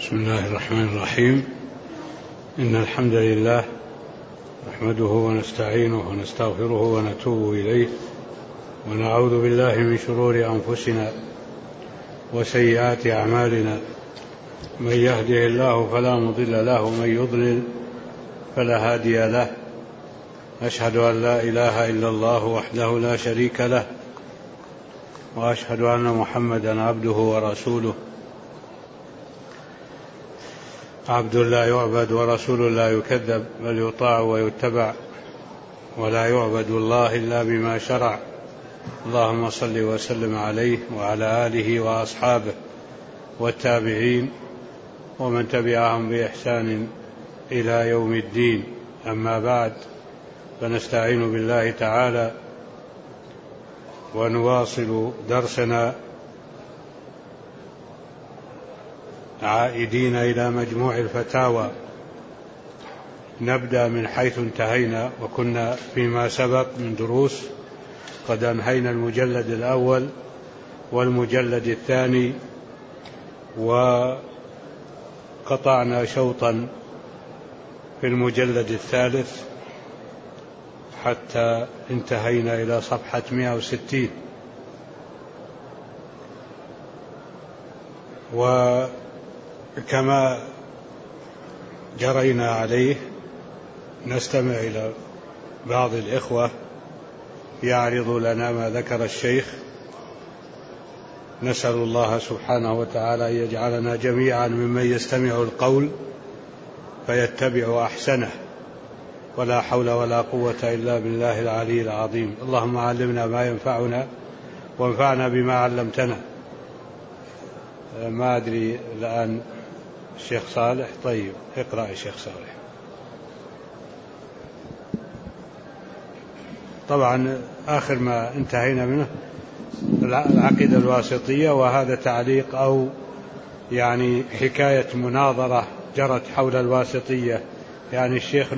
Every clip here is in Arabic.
بسم الله الرحمن الرحيم. إن الحمد لله نحمده ونستعينه ونستغفره ونتوب إليه ونعوذ بالله من شرور أنفسنا وسيئات أعمالنا، من يهده الله فلا مضل له ومن يضلل فلا هادي له. أشهد أن لا إله إلا الله وحده لا شريك له، وأشهد أن محمدا عبده ورسوله، عبد لا يعبد ورسول لا يكذب، بل يطاع ويتبع، ولا يعبد الله إلا بما شرع. اللهم صل وسلم عليه وعلى آله وأصحابه والتابعين ومن تبعهم بإحسان إلى يوم الدين. أما بعد، فنستعين بالله تعالى ونواصل درسنا عائدين إلى مجموع الفتاوى. نبدأ من حيث انتهينا، وكنا فيما سبق من دروس قد أنهينا المجلد الأول والمجلد الثاني، وقطعنا شوطا في المجلد الثالث حتى انتهينا إلى صفحة 160. وكما جرينا عليه نستمع إلى بعض الإخوة يعرض لنا ما ذكر الشيخ. نسأل الله سبحانه وتعالى أن يجعلنا جميعا ممن يستمع القول فيتبع أحسنه، ولا حول ولا قوة إلا بالله العلي العظيم. اللهم علمنا ما ينفعنا وانفعنا بما علمتنا. ما أدري الآن الشيخ صالح. طيب اقرأ يا شيخ صالح. طبعا آخر ما انتهينا منه العقيدة الواسطية، وهذا تعليق أو يعني حكاية مناظرة جرت حول الواسطية، يعني الشيخ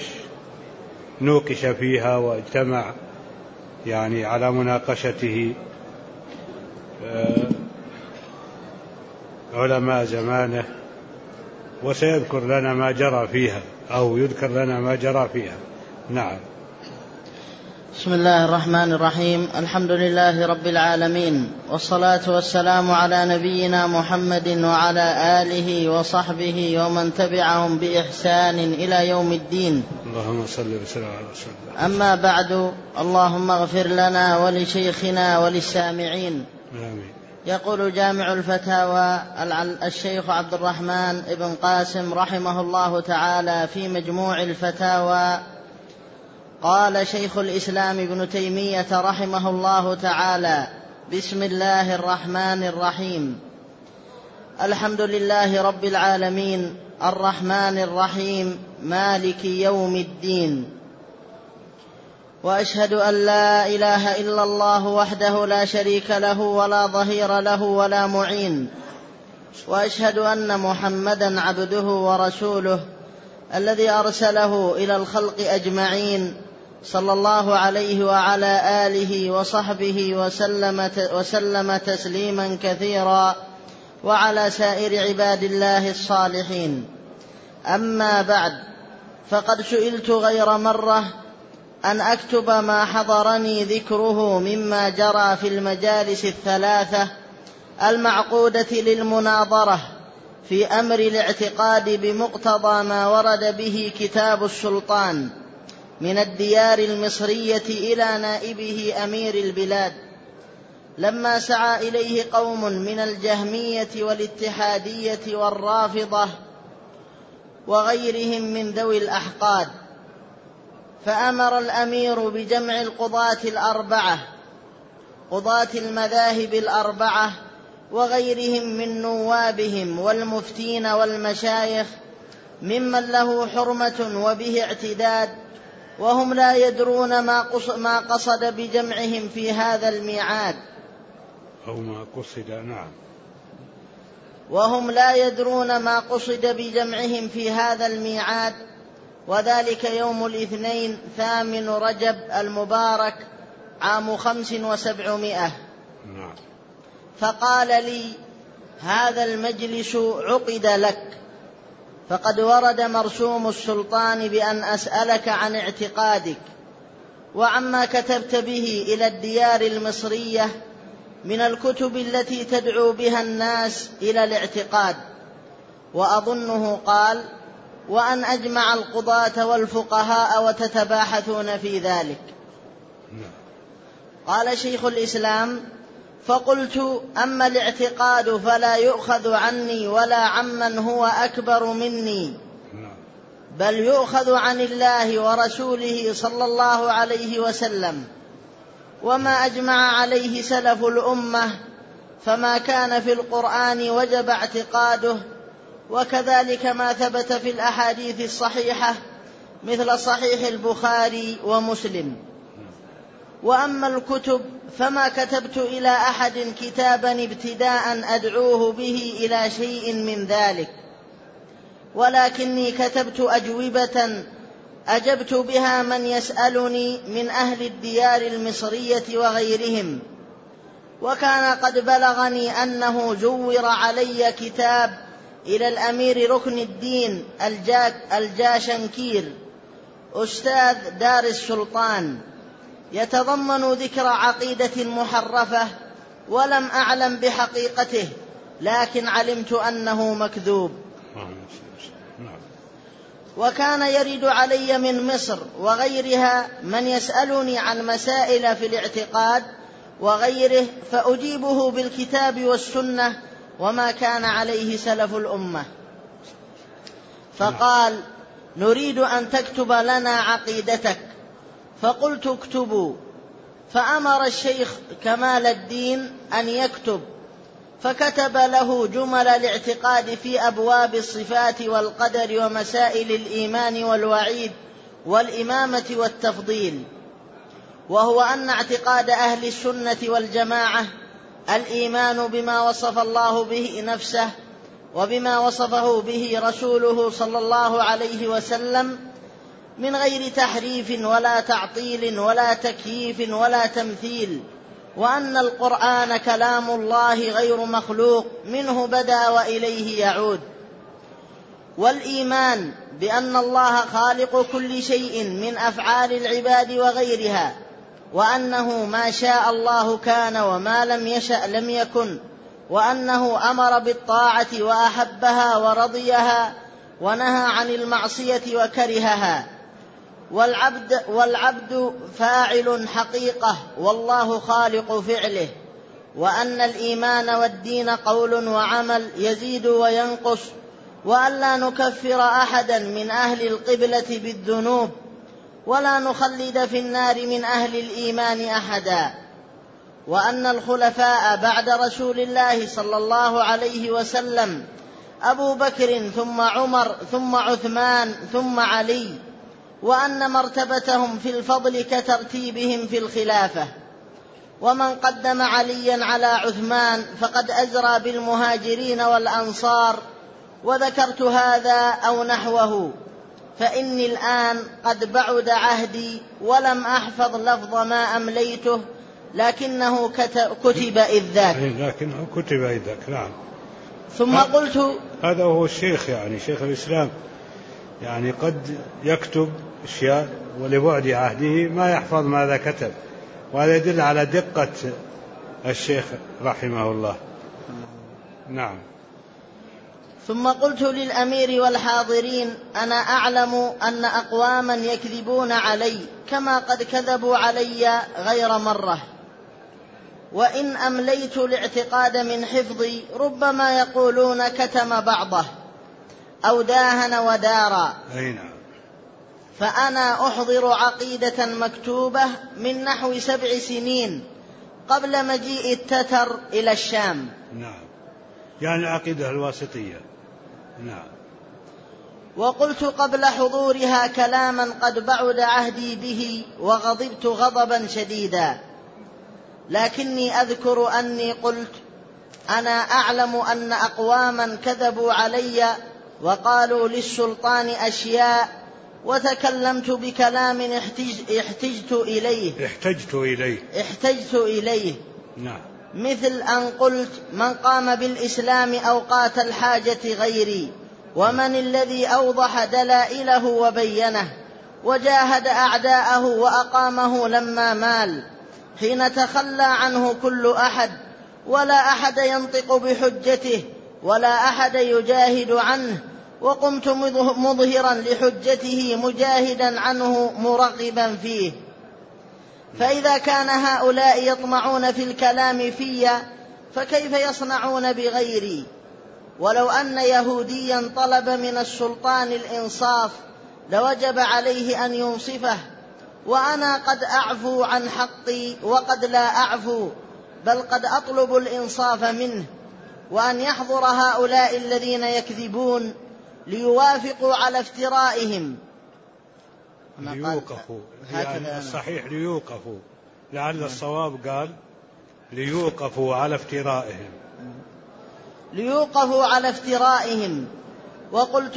نوقش فيها واجتمع يعني على مناقشته علماء زمانه، وسيذكر لنا ما جرى فيها أو يذكر لنا ما جرى فيها. نعم. بسم الله الرحمن الرحيم. الحمد لله رب العالمين، والصلاة والسلام على نبينا محمد وعلى آله وصحبه ومن تبعهم بإحسان إلى يوم الدين. اللهم صل وسلم على رسول الله. أما بعد، اللهم اغفر لنا ولشيخنا وللسامعين. آمين. يقول جامع الفتاوى الشيخ عبد الرحمن بن قاسم رحمه الله تعالى في مجموع الفتاوى: قال شيخ الإسلام ابن تيمية رحمه الله تعالى: بسم الله الرحمن الرحيم. الحمد لله رب العالمين، الرحمن الرحيم، مالك يوم الدين. وأشهد أن لا إله إلا الله وحده لا شريك له ولا ظهير له ولا معين. وأشهد أن محمدا عبده ورسوله الذي أرسله إلى الخلق أجمعين، صلى الله عليه وعلى آله وصحبه وسلم تسليما كثيرا، وعلى سائر عباد الله الصالحين. أما بعد، فقد سئلت غير مرة أن أكتب ما حضرني ذكره مما جرى في المجالس الثلاثة المعقودة للمناظرة في أمر الاعتقاد بمقتضى ما ورد به كتاب السلطان من الديار المصرية إلى نائبه أمير البلاد، لما سعى إليه قوم من الجهمية والاتحادية والرافضة وغيرهم من ذوي الأحقاد. فأمر الأمير بجمع القضاة الأربعة، قضاة المذاهب الأربعة وغيرهم من نوابهم والمفتين والمشايخ ممن له حرمة وبه اعتداد، وهم لا يدرون ما قصد بجمعهم في هذا الميعاد، أو ما قصد. نعم. وهم لا يدرون ما قصد بجمعهم في هذا الميعاد، وذلك يوم الاثنين 8 رجب المبارك عام 500. نعم. فقال لي: هذا المجلس عقد لك، فقد ورد مرسوم السلطان بأن أسألك عن اعتقادك وعما كتبت به إلى الديار المصرية من الكتب التي تدعو بها الناس إلى الاعتقاد. وأظنه قال: وأن أجمع القضاة والفقهاء وتتباحثون في ذلك. قال شيخ الإسلام: فقلت: أما الاعتقاد فلا يؤخذ عني ولا عمن هو أكبر مني، بل يؤخذ عن الله ورسوله صلى الله عليه وسلم، وما أجمع عليه سلف الأمة فما كان في القرآن وجب اعتقاده، وكذلك ما ثبت في الأحاديث الصحيحة مثل صحيح البخاري ومسلم. وأما الكتب فما كتبت إلى أحد كتابا ابتداء أدعوه به إلى شيء من ذلك، ولكني كتبت أجوبة أجبت بها من يسألني من أهل الديار المصرية وغيرهم. وكان قد بلغني أنه زور علي كتاب إلى الأمير ركن الدين الجاشنكير أستاذ دار السلطان، يتضمن ذكر عقيدة محرفة، ولم أعلم بحقيقته، لكن علمت أنه مكذوب. وكان يرد علي من مصر وغيرها من يسألني عن مسائل في الاعتقاد وغيره، فأجيبه بالكتاب والسنة وما كان عليه سلف الأمة. فقال: نريد أن تكتب لنا عقيدتك. فقلت: اكتبوا. فأمر الشيخ كمال الدين أن يكتب، فكتب له جمل الاعتقاد في أبواب الصفات والقدر ومسائل الإيمان والوعيد والإمامة والتفضيل. وهو أن اعتقاد أهل السنة والجماعة الإيمان بما وصف الله به نفسه وبما وصفه به رسوله صلى الله عليه وسلم من غير تحريف ولا تعطيل ولا تكييف ولا تمثيل، وأن القرآن كلام الله غير مخلوق، منه بدأ وإليه يعود. والإيمان بأن الله خالق كل شيء من أفعال العباد وغيرها، وأنه ما شاء الله كان وما لم يشأ لم يكن، وأنه أمر بالطاعة وأحبها ورضيها ونهى عن المعصية وكرهها، والعبد فاعل حقيقة والله خالق فعله، وأن الإيمان والدين قول وعمل يزيد وينقص، وأن لا نكفر أحدا من أهل القبلة بالذنوب، ولا نخلد في النار من أهل الإيمان أحدا، وأن الخلفاء بعد رسول الله صلى الله عليه وسلم أبو بكر ثم عمر ثم عثمان ثم علي، وأن مرتبتهم في الفضل كترتيبهم في الخلافة، ومن قدم عليا على عثمان فقد أزرى بالمهاجرين والأنصار، وذكرت هذا أو نحوه، فإني الآن قد بعد عهدي ولم أحفظ لفظ ما أمليته، لكنه كتب إذ ذاك. نعم. ثم قلت: هذا هو الشيخ، يعني شيخ الإسلام، يعني قد يكتب أشياء ولبعد عهده ما يحفظ ماذا كتب، وهذا يدل على دقة الشيخ رحمه الله. نعم. ثم قلت للأمير والحاضرين: أنا أعلم أن أقواما يكذبون علي كما قد كذبوا علي غير مرة، وإن أمليت الاعتقاد من حفظي ربما يقولون كتم بعضه أو داهن ودارا. فأنا أحضر عقيدة مكتوبة من نحو 7 سنين قبل مجيء التتر إلى الشام. نعم، يعني العقيدة الواسطية. نعم. وقلت قبل حضورها كلاما قد بعد عهدي به وغضبت غضبا شديدا، لكني أذكر أني قلت: أنا أعلم أن أقواما كذبوا علي وقالوا للسلطان أشياء، وتكلمت بكلام احتجت إليه. نعم. مثل أن قلت من قام بالإسلام أوقات الحاجة غيري، ومن الذي أوضح دلائله وبينه وجاهد أعداءه وأقامه لما مال، حين تخلى عنه كل أحد، ولا أحد ينطق بحجته ولا أحد يجاهد عنه، وقمت مظهرا لحجته مجاهدا عنه مرغبا فيه. فإذا كان هؤلاء يطمعون في الكلام في، فكيف يصنعون بغيري؟ ولو أن يهوديا طلب من السلطان الإنصاف لوجب عليه أن ينصفه، وأنا قد أعفو عن حقي وقد لا أعفو، بل قد أطلب الإنصاف منه، وأن يحضر هؤلاء الذين يكذبون ليوافقوا على افترائهم. ليوقفوا، يعني الصحيح ليوقفوا، لعل الصواب قال ليوقفوا على افترائهم. ليوقفوا على افترائهم. وقلت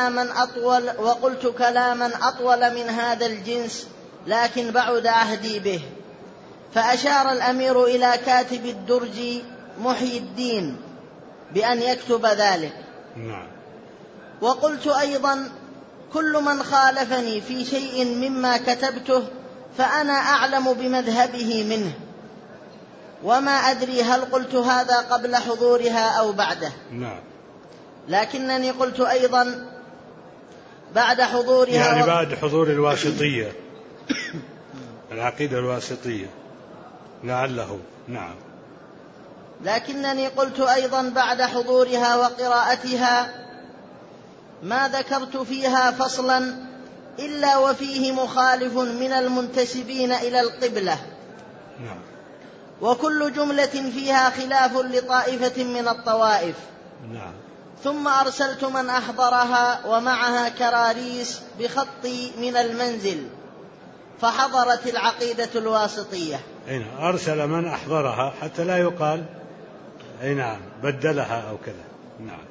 كلاما أطول من هذا الجنس، لكن بعد عهدي به. فأشار الأمير إلى كاتب الدرج محي الدين بأن يكتب ذلك. نعم. وقلت أيضا كل من خالفني في شيء مما كتبته فأنا أعلم بمذهبه منه، وما أدري هل قلت هذا قبل حضورها أو بعده. نعم. لكنني قلت أيضا بعد حضورها، يعني بعد حضور الواسطية العقيدة الواسطية لعله. نعم. لكنني قلت أيضا بعد حضورها وقراءتها ما ذكرت فيها فصلا إلا وفيه مخالف من المنتسبين إلى القبلة. نعم. وكل جملة فيها خلاف لطائفة من الطوائف. نعم. ثم أرسلت من أحضرها ومعها كراريس بخطي من المنزل، فحضرت العقيدة الواسطية. أرسل من أحضرها حتى لا يقال نعم بدلها أو كذا. نعم.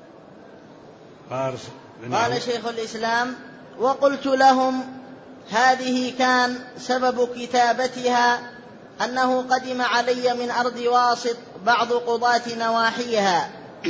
قال شيخ الإسلام: وقلت لهم هذه كان سبب كتابتها أنه قدم علي من أرض واسط بعض قضاة نواحيها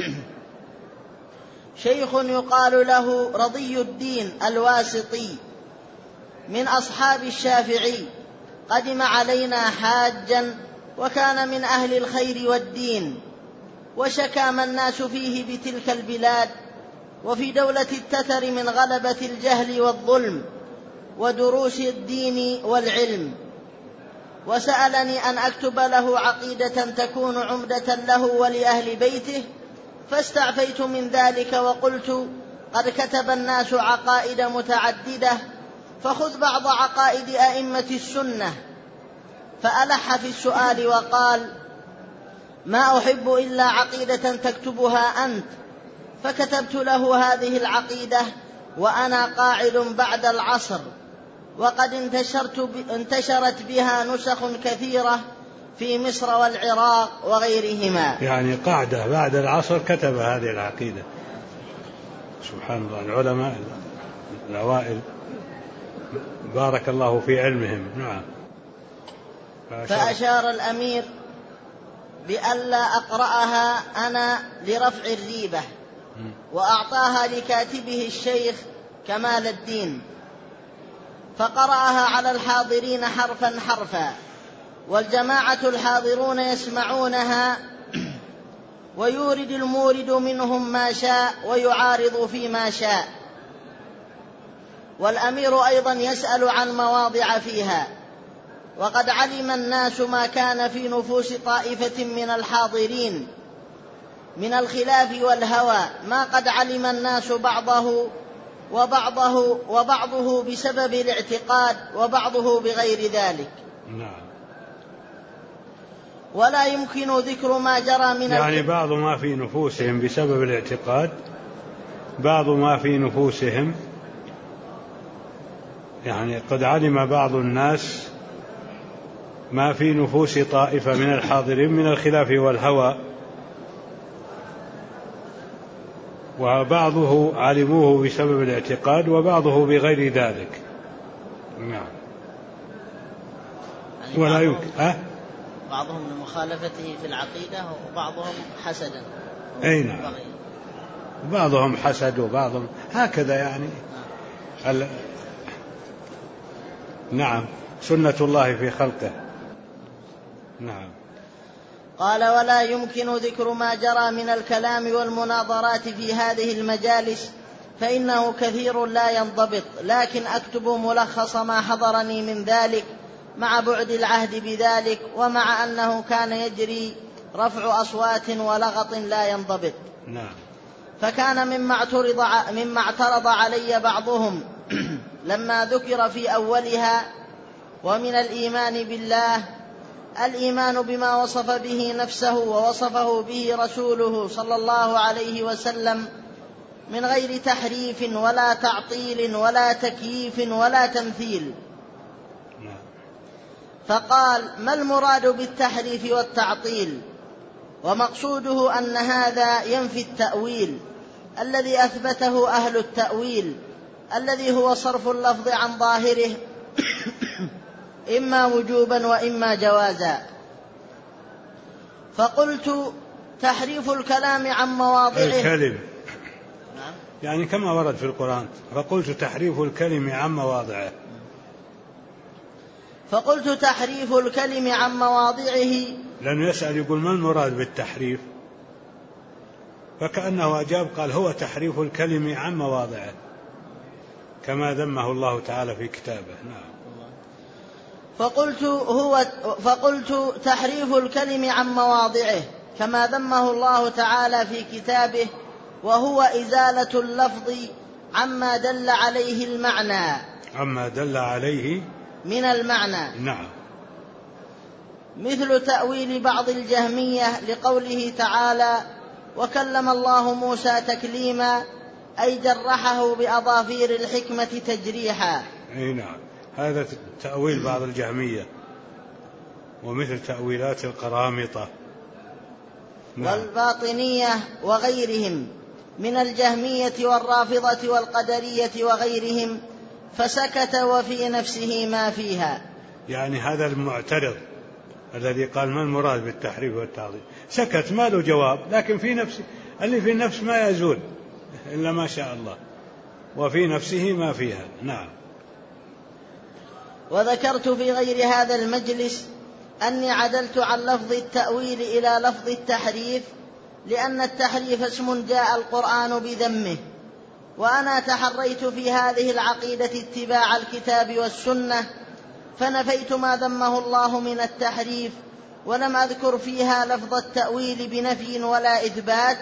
شيخ يقال له رضي الدين الواسطي من أصحاب الشافعي، قدم علينا حاجا وكان من أهل الخير والدين، وشكى ما الناس فيه بتلك البلاد وفي دولة التتر من غلبة الجهل والظلم ودروس الدين والعلم، وسألني أن أكتب له عقيدة تكون عمدة له ولأهل بيته، فاستعفيت من ذلك وقلت: قد كتب الناس عقائد متعددة، فخذ بعض عقائد أئمة السنة. فألح في السؤال وقال: ما أحب إلا عقيدة تكتبها أنت. فكتبت له هذه العقيدة وأنا قاعد بعد العصر، وقد انتشرت بها نسخ كثيرة في مصر والعراق وغيرهما. يعني قاعدة بعد العصر كتب هذه العقيدة. سبحان الله، العلماء الأوائل بارك الله في علمهم. نعم. فأشار الأمير بألا أقرأها أنا لرفع الريبة، وأعطاها لكاتبه الشيخ كمال الدين، فقرأها على الحاضرين حرفا حرفا، والجماعة الحاضرون يسمعونها، ويورد المورد منهم ما شاء ويعارض فيما شاء، والأمير أيضا يسأل عن مواضع فيها. وقد علم الناس ما كان في نفوس طائفة من الحاضرين من الخلاف والهوى، ما قد علم الناس وبعضه بسبب الاعتقاد وبعضه بغير ذلك. نعم. ولا يمكن ذكر ما جرى من يعني بعض ما في نفوسهم بسبب الاعتقاد، بعض ما في نفوسهم، يعني قد علم بعض الناس ما في نفوس طائفة من الحاضرين من الخلاف والهوى، وبعضه علموه بسبب الاعتقاد وبعضه بغير ذلك. نعم. ولا يمكن بعضهم لمخالفته في العقيدة وبعضهم حسدا. أي نعم، بعضهم حسد وبعضهم هكذا يعني. نعم، سنة الله في خلقه. نعم. قال: ولا يمكن ذكر ما جرى من الكلام والمناظرات في هذه المجالس فإنه كثير لا ينضبط، لكن أكتب ملخص ما حضرني من ذلك مع بعد العهد بذلك، ومع أنه كان يجري رفع أصوات ولغط لا ينضبط. نعم. فكان مما اعترض علي بعضهم لما ذكر في أولها: ومن الإيمان بالله الإيمان بما وصف به نفسه ووصفه به رسوله صلى الله عليه وسلم من غير تحريف ولا تعطيل ولا تكييف ولا تمثيل. فقال: ما المراد بالتحريف والتعطيل؟ ومقصوده أن هذا ينفي التأويل الذي أثبته أهل التأويل، الذي هو صرف اللفظ عن ظاهره إما وجوبا وإما جوازا. فقلت: تحريف الكلام عن مواضعه الكلم، يعني كما ورد في القرآن. فقلت: تحريف الكلم عن مواضعه. فقلت: تحريف الكلم عن مواضعه. لأنه يسأل يقول: ما المراد بالتحريف؟ فكأنه أجاب قال: هو تحريف الكلم عن مواضعه كما ذمه الله تعالى في كتابه. نعم. فقلت: تحريف الكلم عن مواضعه كما ذمه الله تعالى في كتابه، وهو إزالة اللفظ عما دل عليه المعنى، عما دل عليه من المعنى. نعم. مثل تأويل بعض الجهمية لقوله تعالى: وكلم الله موسى تكليما، أي جرحه بأظافير الحكمة تجريحا. أي نعم، هذا تأويل بعض الجهمية، ومثل تأويلات القرامطة. نعم. والباطنية وغيرهم من الجهمية والرافضة والقدرية وغيرهم، فسكت وفي نفسه ما فيها. يعني هذا المعترض الذي قال: ما المراد بالتحريف والتعطيل؟ سكت، ما له جواب، لكن في نفسه، اللي في النفس ما يزول إلا ما شاء الله، وفي نفسه ما فيها. نعم. وذكرت في غير هذا المجلس أني عدلت عن لفظ التأويل إلى لفظ التحريف، لأن التحريف اسم جاء القرآن بذمه، وأنا تحريت في هذه العقيدة اتباع الكتاب والسنة، فنفيت ما ذمه الله من التحريف، ولم أذكر فيها لفظ التأويل بنفي ولا إثبات،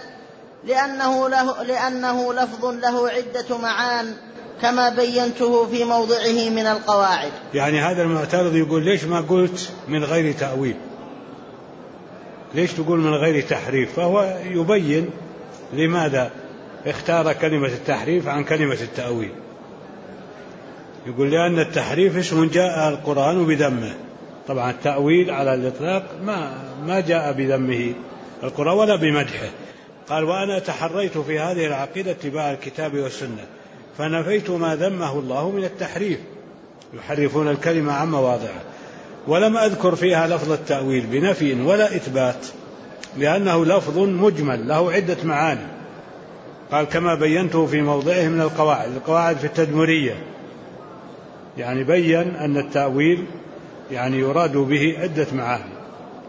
لأنه لفظ له عدة معان كما بينته في موضعه من القواعد. يعني هذا المعترض يقول: ليش ما قلت من غير تأويل؟ ليش تقول من غير تحريف؟ فهو يبين لماذا اختار كلمة التحريف عن كلمة التأويل. يقول: لأن التحريف اسم جاء القرآن بذمه. طبعا التأويل على الإطلاق ما جاء بذمه القرآن ولا بمدحه. قال: وأنا تحريت في هذه العقيدة اتباع الكتاب والسنة، فنفيت ما ذمه الله من التحريف، يحرفون الكلمة عن مواضعه، ولم أذكر فيها لفظ التأويل بنفي ولا إثبات، لأنه لفظ مجمل له عدة معاني. قال: كما بينته في موضعه من القواعد في التدمرية، يعني بين أن التأويل يعني يراد به عدة معاني.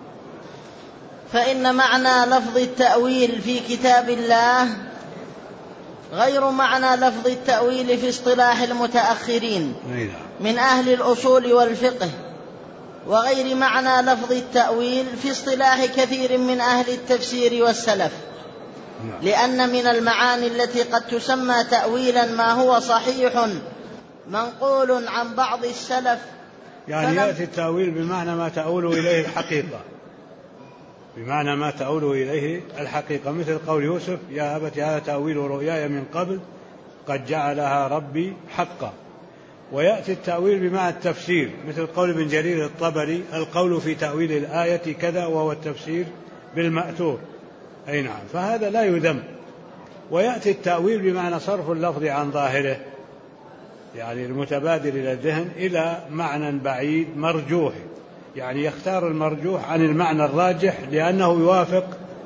فإن معنى لفظ التأويل في كتاب الله غير معنى لفظ التأويل في اصطلاح المتأخرين من أهل الأصول والفقه، وغير معنى لفظ التأويل في اصطلاح كثير من أهل التفسير والسلف، لأن من المعاني التي قد تسمى تأويلا ما هو صحيح منقول عن بعض السلف، يعني يأتي التأويل بمعنى ما تؤول إليه الحقيقة، بمعنى ما تؤول إليه الحقيقة، مثل قول يوسف: يا أبت هذا تأويل رؤياي من قبل قد جعلها ربي حقا. ويأتي التأويل بمعنى التفسير، مثل قول ابن جرير الطبري: القول في تأويل الآية كذا، وهو التفسير بالمأثور. أي نعم، فهذا لا يذم. ويأتي التأويل بمعنى صرف اللفظ عن ظاهره، يعني المتبادر إلى الذهن إلى معنى بعيد مرجوح، يعني يختار المرجوح عن المعنى الراجح لأنه يوافق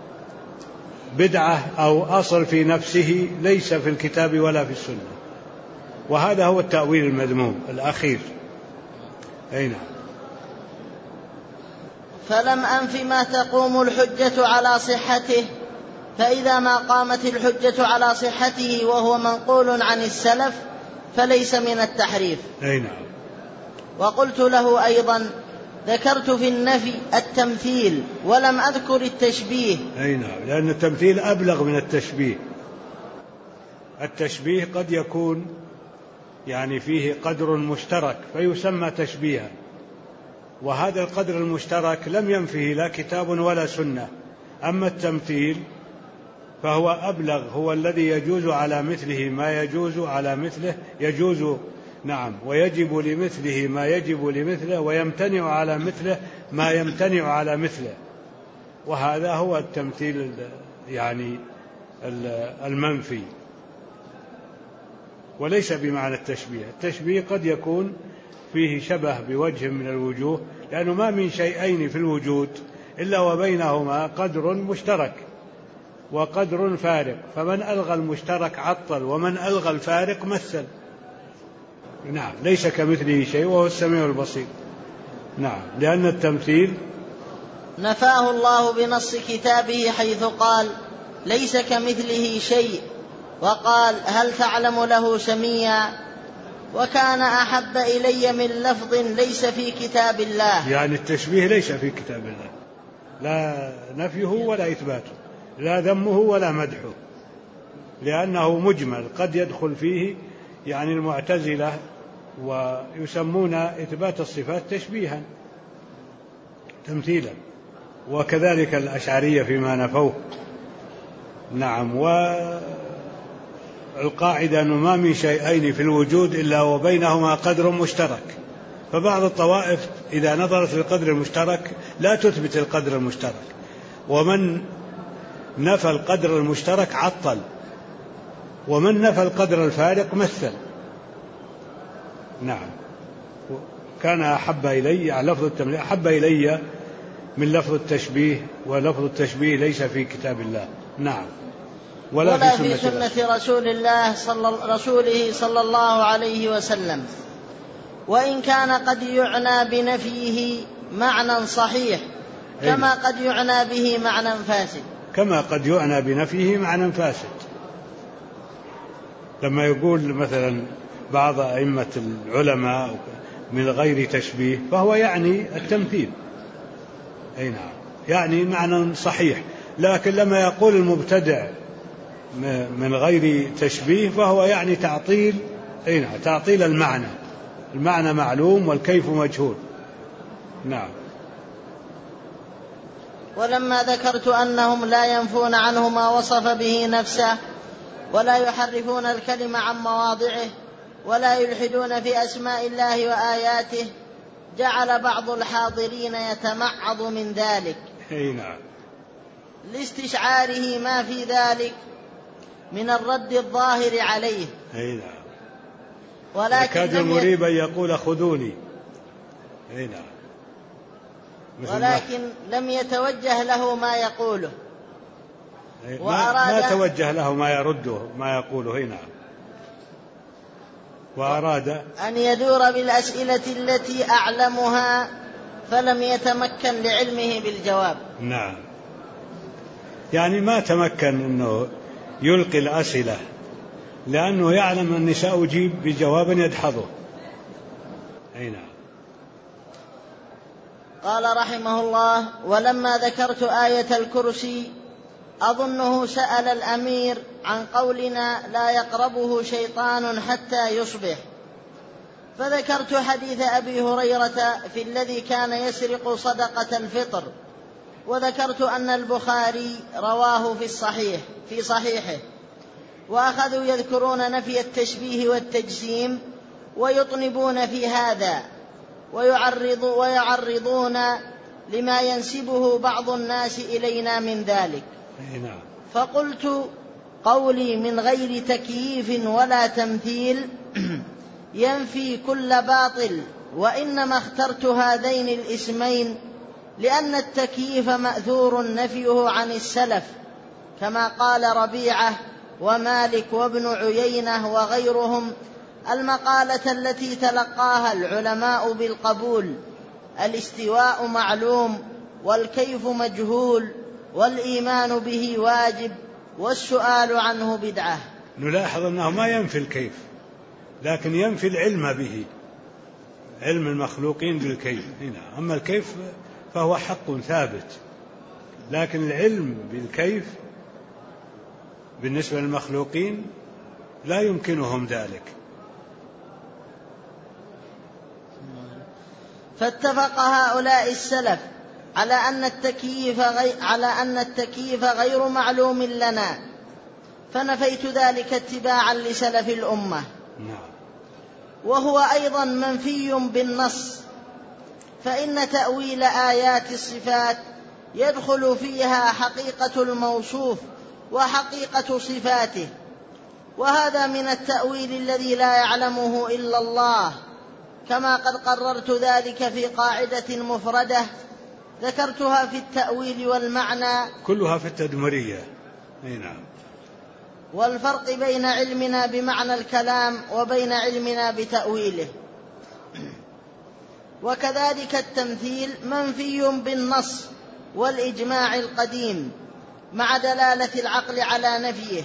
بدعة أو أصل في نفسه ليس في الكتاب ولا في السنة، وهذا هو التأويل المذموم الأخير. أي نعم. فلم أنف ما تقوم الحجة على صحته، فإذا ما قامت الحجة على صحته وهو منقول عن السلف فليس من التحريف. أي نعم. وقلت له أيضا: ذكرت في النفي التمثيل ولم أذكر التشبيه. أي نعم، لأن التمثيل أبلغ من التشبيه. التشبيه قد يكون يعني فيه قدر مشترك فيسمى تشبيها، وهذا القدر المشترك لم ينفه لا كتاب ولا سنة. أما التمثيل فهو أبلغ، هو الذي يجوز على مثله ما يجوز على مثله، يجوز نعم، ويجب لمثله ما يجب لمثله، ويمتنع على مثله ما يمتنع على مثله، وهذا هو التمثيل يعني المنفي، وليس بمعنى التشبيه. التشبيه قد يكون فيه شبه بوجه من الوجوه، لأنه ما من شيئين في الوجود إلا وبينهما قدر مشترك وقدر فارق، فمن ألغى المشترك عطل، ومن ألغى الفارق مثل. نعم، ليس كمثله شيء وهو السميع البصير. نعم، لأن التمثيل نفاه الله بنص كتابه حيث قال: ليس كمثله شيء، وقال: هل تعلم له سميا؟ وكان أحب إلي من لفظ ليس في كتاب الله. يعني التشبيه ليس في كتاب الله، لا نفيه ولا إثباته، لا ذمه ولا مدحه، لأنه مجمل قد يدخل فيه يعني المعتزلة ويسمون إثبات الصفات تشبيها تمثيلا، وكذلك الأشعرية فيما نفوه. نعم، والقاعدة أنه ما من شيئين في الوجود إلا وبينهما قدر مشترك، فبعض الطوائف إذا نظرت للقدر المشترك لا تثبت القدر المشترك، ومن نفى القدر المشترك عطل، ومن نفى القدر الفارق مثل. نعم، كان أحب إلي يعني لفظ التمثيل أحب إلي من لفظ التشبيه، ولفظ التشبيه ليس في كتاب الله. نعم، ولا في سنة رسوله صلى الله عليه وسلم، وإن كان قد يعنى بنفيه معنى صحيح كما قد يعنى به معنى فاسد. كما قد يعنى بنفيه معنى فاسد، لما يقول مثلا بعض أئمة العلماء من غير تشبيه فهو يعني التمثيل. أي نعم، يعني معنى صحيح، لكن لما يقول المبتدع من غير تشبيه فهو يعني تعطيل. أي نعم، تعطيل المعنى معلوم والكيف مجهول. نعم. ولما ذكرت أنهم لا ينفون عنه ما وصف به نفسه، ولا يحرفون الكلم عن مواضعه، ولا يلحدون في أسماء الله وآياته، جعل بعض الحاضرين يتمعظ من ذلك. أي نعم، لاستشعاره ما في ذلك من الرد الظاهر عليه. أي نعم، ولكن يكاد المريب أن يقول خذوني. أي نعم، ولكن لم يتوجه له ما يقوله، ما توجه له ما يرده ما يقوله. هنا وأراد أن يدور بالأسئلة التي أعلمها فلم يتمكن لعلمه بالجواب. نعم، يعني ما تمكن أنه يلقي الأسئلة لأنه يعلم أني سأجيب بجواب يدحضه. أي نعم. قال رحمه الله: ولما ذكرت آية الكرسي أظنه سأل الأمير عن قولنا لا يقربه شيطان حتى يصبح، فذكرت حديث أبي هريرة في الذي كان يسرق صدقة الفطر، وذكرت أن البخاري رواه في صحيحه، وأخذوا يذكرون نفي التشبيه والتجسيم ويطنبون في هذا ويعرضون لما ينسبه بعض الناس إلينا من ذلك. فقلت: قولي من غير تكييف ولا تمثيل ينفي كل باطل وإنما اخترت هذين الاسمين لأن التكييف مأثور نفيه عن السلف، كما قال ربيعة ومالك وابن عيينة وغيرهم المقالة التي تلقاها العلماء بالقبول: الاستواء معلوم، والكيف مجهول، والإيمان به واجب، والسؤال عنه بدعة. نلاحظ أنه ما ينفي الكيف، لكن ينفي العلم به، علم المخلوقين بالكيف. أما الكيف فهو حق ثابت، لكن العلم بالكيف بالنسبة للمخلوقين لا يمكنهم ذلك. فاتفق هؤلاء السلف على أن التكييف غير معلوم لنا، فنفيت ذلك اتباعا لسلف الأمة. وهو أيضا منفي بالنص، فإن تأويل آيات الصفات يدخل فيها حقيقة الموصوف وحقيقة صفاته، وهذا من التأويل الذي لا يعلمه إلا الله، كما قد قررت ذلك في قاعدة مفردة ذكرتها في التأويل والمعنى كلها في التدمرية. نعم. والفرق بين علمنا بمعنى الكلام وبين علمنا بتأويله. وكذلك التمثيل منفي بالنص والإجماع القديم مع دلالة العقل على نفيه،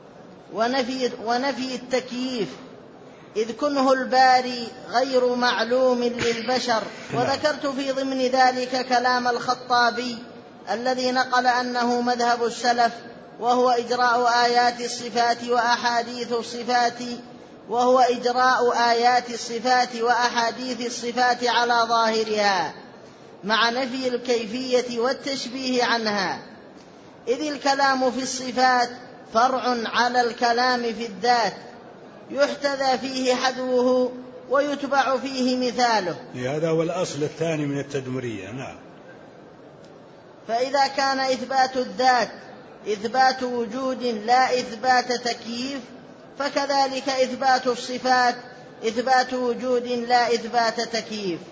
ونفي التكييف إذ كنه الباري غير معلوم للبشر. وذكرت في ضمن ذلك كلام الخطابي الذي نقل أنه مذهب السلف، وهو إجراء آيات الصفات وأحاديث الصفات على ظاهرها مع نفي الكيفية والتشبيه عنها، إذ الكلام في الصفات فرع على الكلام في الذات، يحتذى فيه حذوه ويتبع فيه مثاله. هذا هو الأصل الثاني من التدمرية. نعم. فإذا كان إثبات الذات إثبات وجود لا إثبات تكييف، فكذلك إثبات الصفات إثبات وجود لا إثبات تكييف.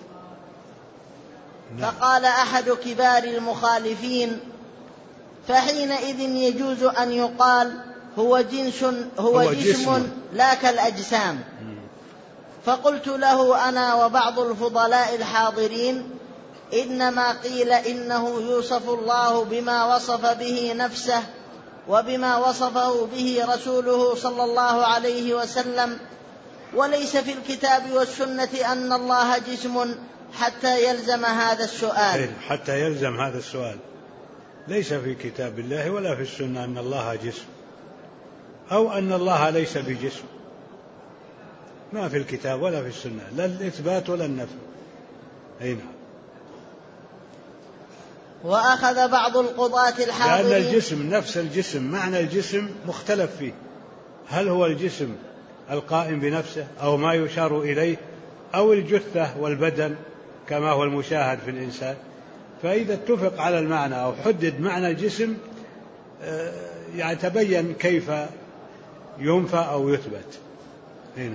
فقال أحد كبار المخالفين: فحينئذ يجوز أن يقال هو جسم لا كالأجسام. فقلت له أنا وبعض الفضلاء الحاضرين: إنما قيل إنه يوصف الله بما وصف به نفسه وبما وصفه به رسوله صلى الله عليه وسلم، وليس في الكتاب والسنة أن الله جسم حتى يلزم هذا السؤال. حتى يلزم هذا السؤال، ليس في كتاب الله ولا في السنة أن الله جسم أو أن الله ليس بجسم، ما في الكتاب ولا في السنة، لا الإثبات ولا النفي. نعم. وأخذ بعض القضاة الحاضرين، لأن الجسم نفس الجسم معنى الجسم مختلف فيه، هل هو الجسم القائم بنفسه أو ما يشار إليه أو الجثة والبدن كما هو المشاهد في الإنسان. فإذا اتفق على المعنى أو حدد معنى الجسم يعني تبين كيف ينفى أو يثبت. هنا.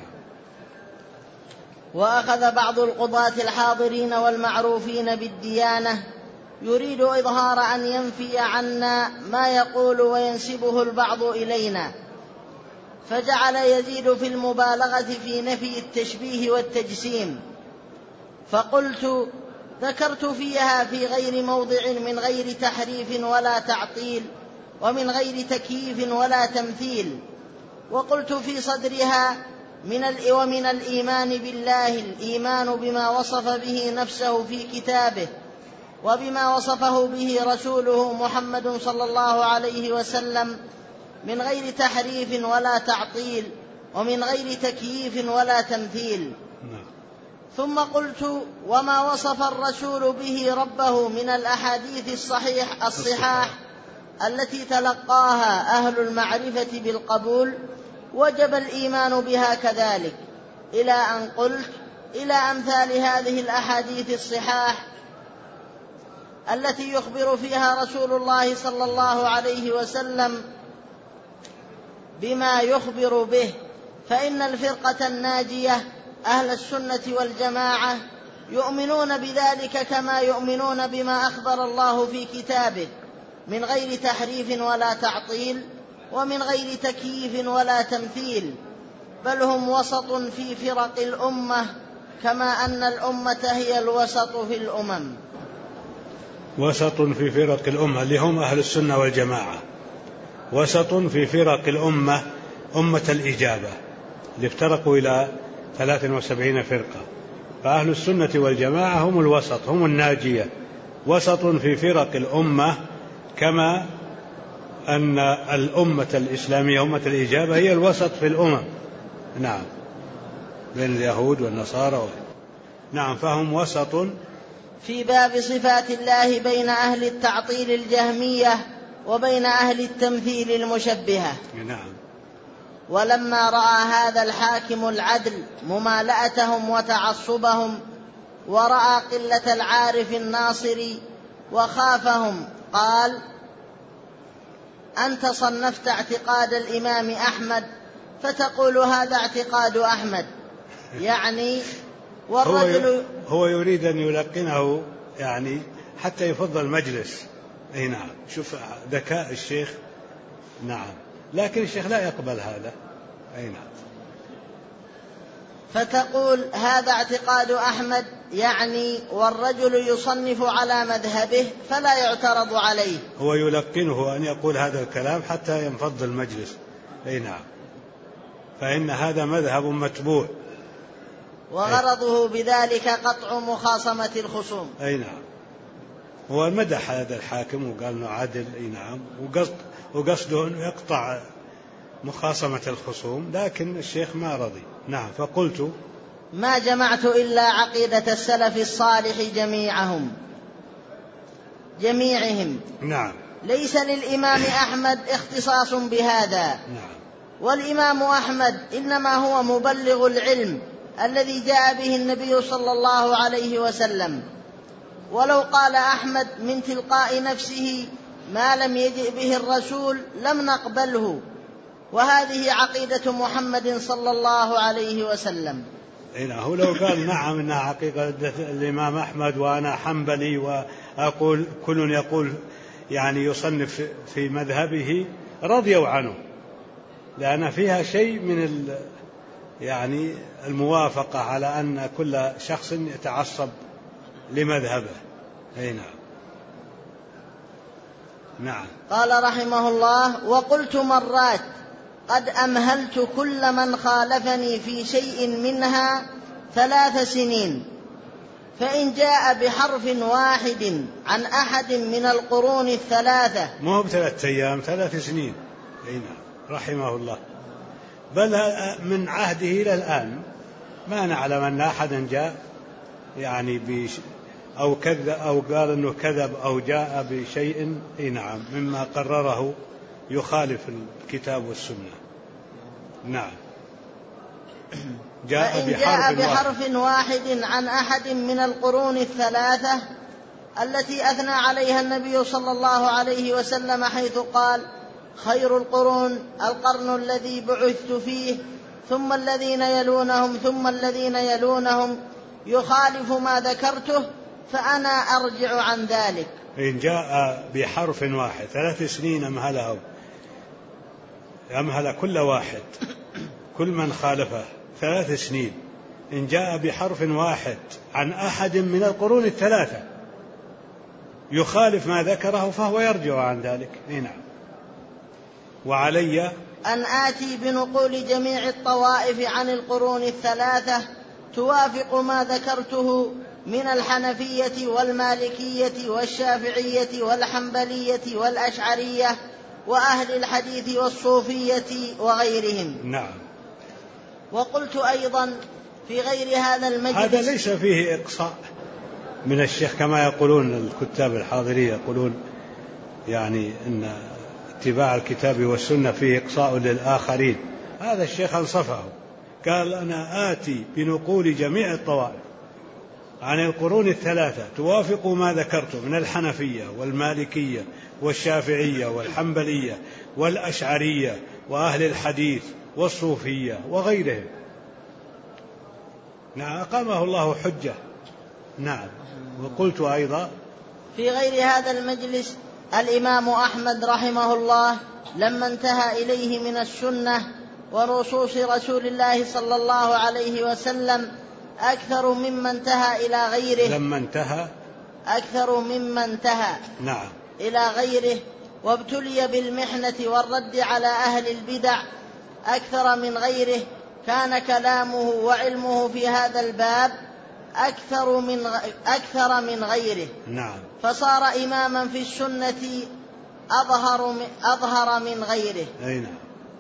وأخذ بعض القضاة الحاضرين والمعروفين بالديانة يريد إظهار أن ينفي عنا ما يقول وينسبه البعض إلينا، فجعل يزيد في المبالغة في نفي التشبيه والتجسيم. فقلت: ذكرت فيها في غير موضع من غير تحريف ولا تعطيل ومن غير تكييف ولا تمثيل. وقلت في صدرها: ومن الإيمان بالله الإيمان بما وصف به نفسه في كتابه وبما وصفه به رسوله محمد صلى الله عليه وسلم من غير تحريف ولا تعطيل ومن غير تكييف ولا تمثيل. ثم قلت: وما وصف الرسول به ربه من الأحاديث الصحاح التي تلقاها أهل المعرفة بالقبول وجب الإيمان بها كذلك، إلى أن قلت: إلى أمثال هذه الأحاديث الصحاح التي يخبر فيها رسول الله صلى الله عليه وسلم بما يخبر به، فإن الفرقة الناجية أهل السنة والجماعة يؤمنون بذلك كما يؤمنون بما أخبر الله في كتابه من غير تحريف ولا تعطيل ومن غير تكييف ولا تمثيل، بل هم وسط في فرق الأمة كما أن الأمة هي الوسط في الأمم. وسط في فرق الأمة اللي هم أهل السنة والجماعة، وسط في فرق الأمة، أمة الإجابة اللي افترقوا إلى 73 فرقة، فأهل السنة والجماعة هم الوسط، هم الناجية، وسط في فرق الأمة كما أن الأمة الإسلامية أمة الإجابة هي الوسط في الأمم. نعم، بين اليهود والنصارى. نعم، فهم وسط في باب صفات الله بين أهل التعطيل الجهمية وبين أهل التمثيل المشبهة. نعم. ولما رأى هذا الحاكم العدل ممالأتهم وتعصبهم، ورأى قلة العارف الناصري وخافهم، قال: أنت صنفت اعتقاد الإمام أحمد فتقول هذا اعتقاد أحمد، يعني والرجل هو يريد أن يلقنه يعني حتى يفضل المجلس. أي نعم، شوف ذكاء الشيخ. نعم، لكن الشيخ لا يقبل هذا. أي نعم. فتقول هذا اعتقاد أحمد، يعني والرجل يصنف على مذهبه فلا يعترض عليه. هو يلقنه أن يقول هذا الكلام حتى ينفض المجلس. أي نعم، فإن هذا مذهب متبوع، وغرضه بذلك قطع مخاصمة الخصوم. أي نعم، هو مدح هذا الحاكم وقال انه عدل. أي نعم، وقصده أنه يقطع مخاصمة الخصوم، لكن الشيخ ما رضي. نعم، فقلت: ما جمعت إلا عقيدة السلف الصالح جميعهم. نعم. ليس للإمام أحمد اختصاص بهذا. نعم. والإمام أحمد إنما هو مبلغ العلم الذي جاء به النبي صلى الله عليه وسلم، ولو قال أحمد من تلقاء نفسه ما لم يجئ به الرسول لم نقبله، وهذه عقيدة محمد صلى الله عليه وسلم. هو لو قال نعم إنها عقيدة الإمام أحمد وأنا حنبلي وأقول كل يقول يعني يصنف في مذهبه رضيوا عنه، لأن فيها شيء من يعني الموافقة على أن كل شخص يتعصب لمذهبه. أي نعم. نعم. قال رحمه الله: وقلت مرات قد أمهلت كل من خالفني في شيء منها 3 سنين، فإن جاء بحرف واحد عن أحد من القرون 3. مو ب3 أيام، 3 سنين. أي نعم، رحمه الله. بل من عهده إلى الآن ما نعلم أن أحدا جاء يعني أو كذب أو قال أنه كذب أو جاء بشيء نعم مما قرره يخالف الكتاب والسنة. نعم. جاء بحرف واحد عن أحد من القرون 3 التي أثنى عليها النبي صلى الله عليه وسلم، حيث قال: خير القرون القرن الذي بعثت فيه، ثم الذين يلونهم ثم الذين يلونهم، يخالف ما ذكرته فأنا أرجع عن ذلك. إن جاء بحرف واحد 3 سنين أمهل كل واحد، كل من خالفه 3 سنين. إن جاء بحرف واحد عن أحد من القرون 3 يخالف ما ذكره فهو يرجع عن ذلك. نعم. وعلي أن آتي بنقول جميع الطوائف عن القرون 3 توافق ما ذكرته من الحنفية والمالكية والشافعية والحنبلية والأشعرية وأهل الحديث والصوفية وغيرهم. نعم. وقلت أيضا في غير هذا المجلس: هذا ليس فيه إقصاء من الشيخ كما يقولون الكتاب الحاضرين، يقولون يعني إن اتباع الكتاب والسنة فيه إقصاء للآخرين. هذا الشيخ أنصفه، قال: أنا آتي بنقول جميع الطوائف عن القرون 3 توافق ما ذكرته من الحنفية والمالكية والشافعية والحنبلية والأشعرية وأهل الحديث والصوفية وغيرهم. نعم، أقامه الله حجة نعم. وقلت أيضا في غير هذا المجلس الإمام أحمد رحمه الله لما انتهى إليه من السنة ونصوص رسول الله صلى الله عليه وسلم أكثر مما انتهى إلى غيره، أكثر مما انتهى نعم إلى غيره، وابتلي بالمحنة والرد على أهل البدع أكثر من غيره، كان كلامه وعلمه في هذا الباب أكثر من غيره. نعم. فصار إماما في السنة أظهر من غيره. أي نعم.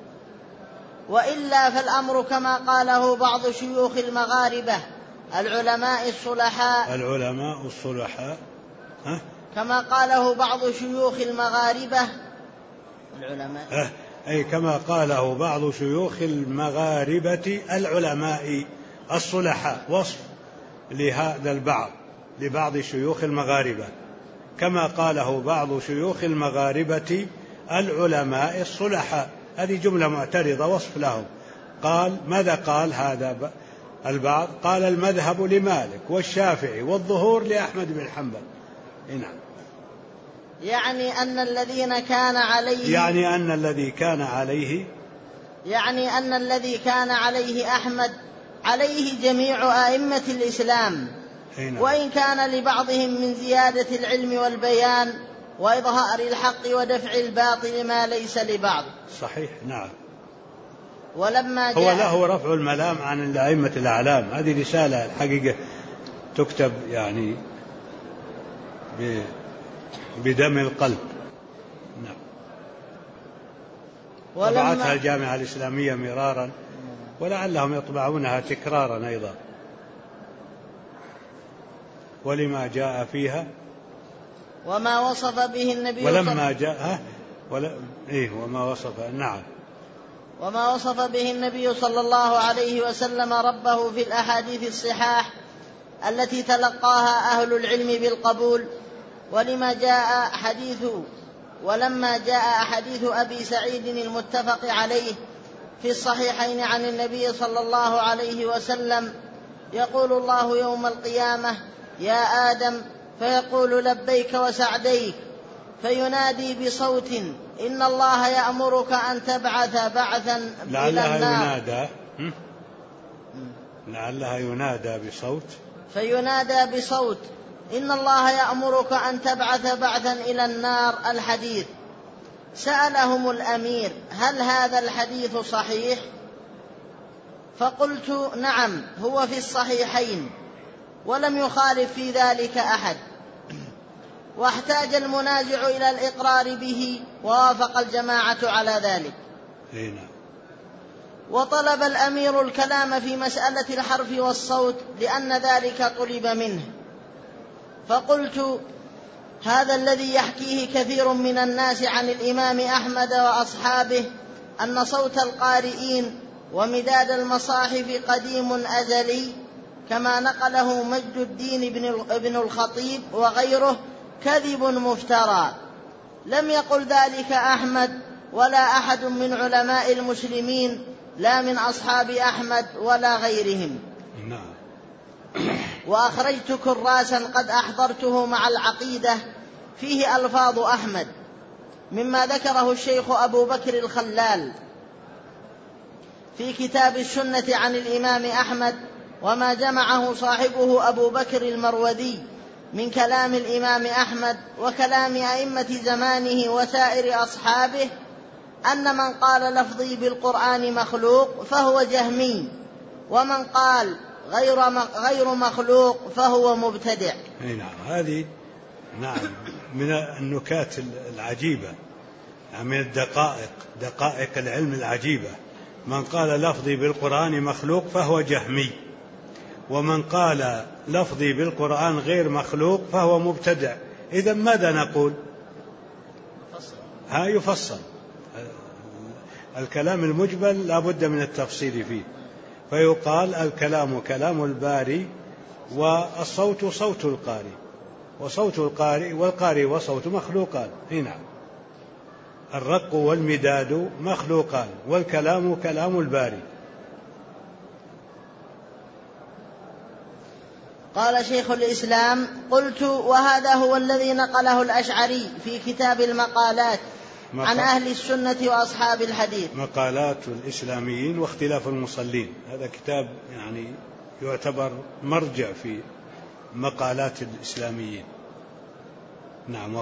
وإلا فالأمر كما قاله بعض شيوخ المغاربة العلماء الصلحاء كما قاله بعض شيوخ المغاربة العلماء أي كما قاله بعض شيوخ المغاربة العلماء الصلحاء، وصف لهذا البعض لبعض شيوخ المغاربة، كما قاله بعض شيوخ المغاربة العلماء الصلحاء. هذه جملة معترضة وصف لهم. قال ماذا قال هذا البعض؟ قال المذهب لمالك والشافعي والظهور لأحمد بن حنبل. نعم. يعني أن الذي كان عليه أحمد عليه جميع آئمة الإسلام، وإن كان لبعضهم من زيادة العلم والبيان وإظهار الحق ودفع الباطل ما ليس لبعض. صحيح. نعم. ولما هو له رفع الملام عن الأئمة الأعلام. هذه رسالة الحقيقة تكتب يعني بدم القلب. نعم. طبعتها الجامعة الإسلامية مرارا، ولعلهم يطبعونها تكرارا أيضا. ولما جاء فيها وما وصف به النبي وما وصف به النبي صلى الله عليه وسلم ربه في الأحاديث الصحاح التي تلقاها أهل العلم بالقبول. ولما جاء حديث أبي سعيد المتفق عليه في الصحيحين عن النبي صلى الله عليه وسلم: يقول الله يوم القيامة: يا آدم، فيقول لبيك وسعديك، فينادي بصوت: إن الله يأمرك أن تبعث بعثا إلى النار. لعلها ينادى بصوت، فينادى بصوت: إن الله يأمرك أن تبعث بعثا إلى النار. الحديث. سألهم الأمير: هل هذا الحديث صحيح؟ فقلت: نعم، هو في الصحيحين ولم يخالف في ذلك أحد. واحتاج المنازع إلى الإقرار به، ووافق الجماعة على ذلك. وطلب الأمير الكلام في مسألة الحرف والصوت لأن ذلك طلب منه. فقلت: هذا الذي يحكيه كثير من الناس عن الإمام أحمد وأصحابه أن صوت القارئين ومداد المصاحف قديم أزلي، كما نقله مجد الدين ابن الخطيب وغيره، كذب مفترى. لم يقل ذلك أحمد ولا أحد من علماء المسلمين، لا من أصحاب أحمد ولا غيرهم. وأخرجت كراسا قد أحضرته مع العقيدة فيه ألفاظ أحمد، مما ذكره الشيخ أبو بكر الخلال في كتاب السنة عن الإمام أحمد، وما جمعه صاحبه أبو بكر المروذي من كلام الإمام أحمد وكلام أئمة زمانه وسائر أصحابه، أن من قال لفظي بالقرآن مخلوق فهو جهمي، ومن قال غير مخلوق فهو مبتدع. نعم. هذه من النكات العجيبة، من دقائق العلم العجيبة. من قال لفظي بالقرآن مخلوق فهو جهمي، ومن قال لفظي بالقرآن غير مخلوق فهو مبتدع. إذن ماذا نقول؟ يفصل الكلام المجمل، لا بد من التفصيل فيه. فيقال الكلام كلام الباري، والصوت صوت القارئ، وصوت القارئ والقارئ وصوت مخلوقان. نعم. الرق والمداد مخلوقان، والكلام كلام الباري. قال شيخ الإسلام: قلت: وهذا هو الذي نقله الأشعري في كتاب المقالات عن أهل السنة وأصحاب الحديث. مقالات الإسلاميين واختلاف المصلين، هذا كتاب يعني يعتبر مرجع في مقالات الإسلاميين. نعم.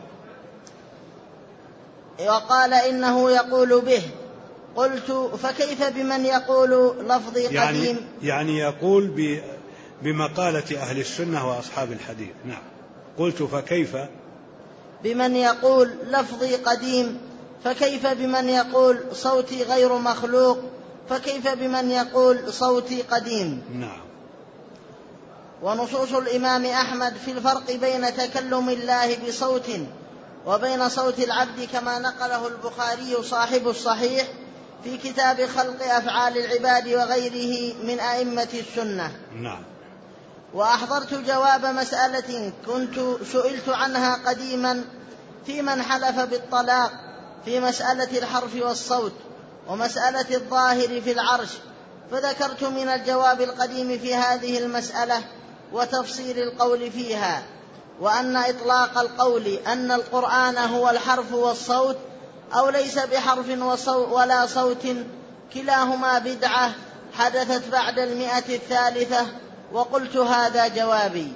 وقال إنه يقول به. قلت: فكيف بمن يقول لفظي قديم؟ يعني يقول بمقالة أهل السنة وأصحاب الحديث. نعم. قلت: فكيف بمن يقول لفظي قديم؟ فكيف بمن يقول صوتي غير مخلوق؟ فكيف بمن يقول صوتي قديم؟ نعم. ونصوص الإمام أحمد في الفرق بين تكلم الله بصوت وبين صوت العبد كما نقله البخاري صاحب الصحيح في كتاب خلق أفعال العباد وغيره من أئمة السنة. نعم. وأحضرت جواب مسألة كنت سئلت عنها قديما في من حلف بالطلاق في مسألة الحرف والصوت ومسألة الظاهر في العرش، فذكرت من الجواب القديم في هذه المسألة وتفصيل القول فيها، وأن إطلاق القول أن القرآن هو الحرف والصوت أو ليس بحرف ولا صوت كلاهما بدعة حدثت بعد 103. وقلت: هذا جوابي.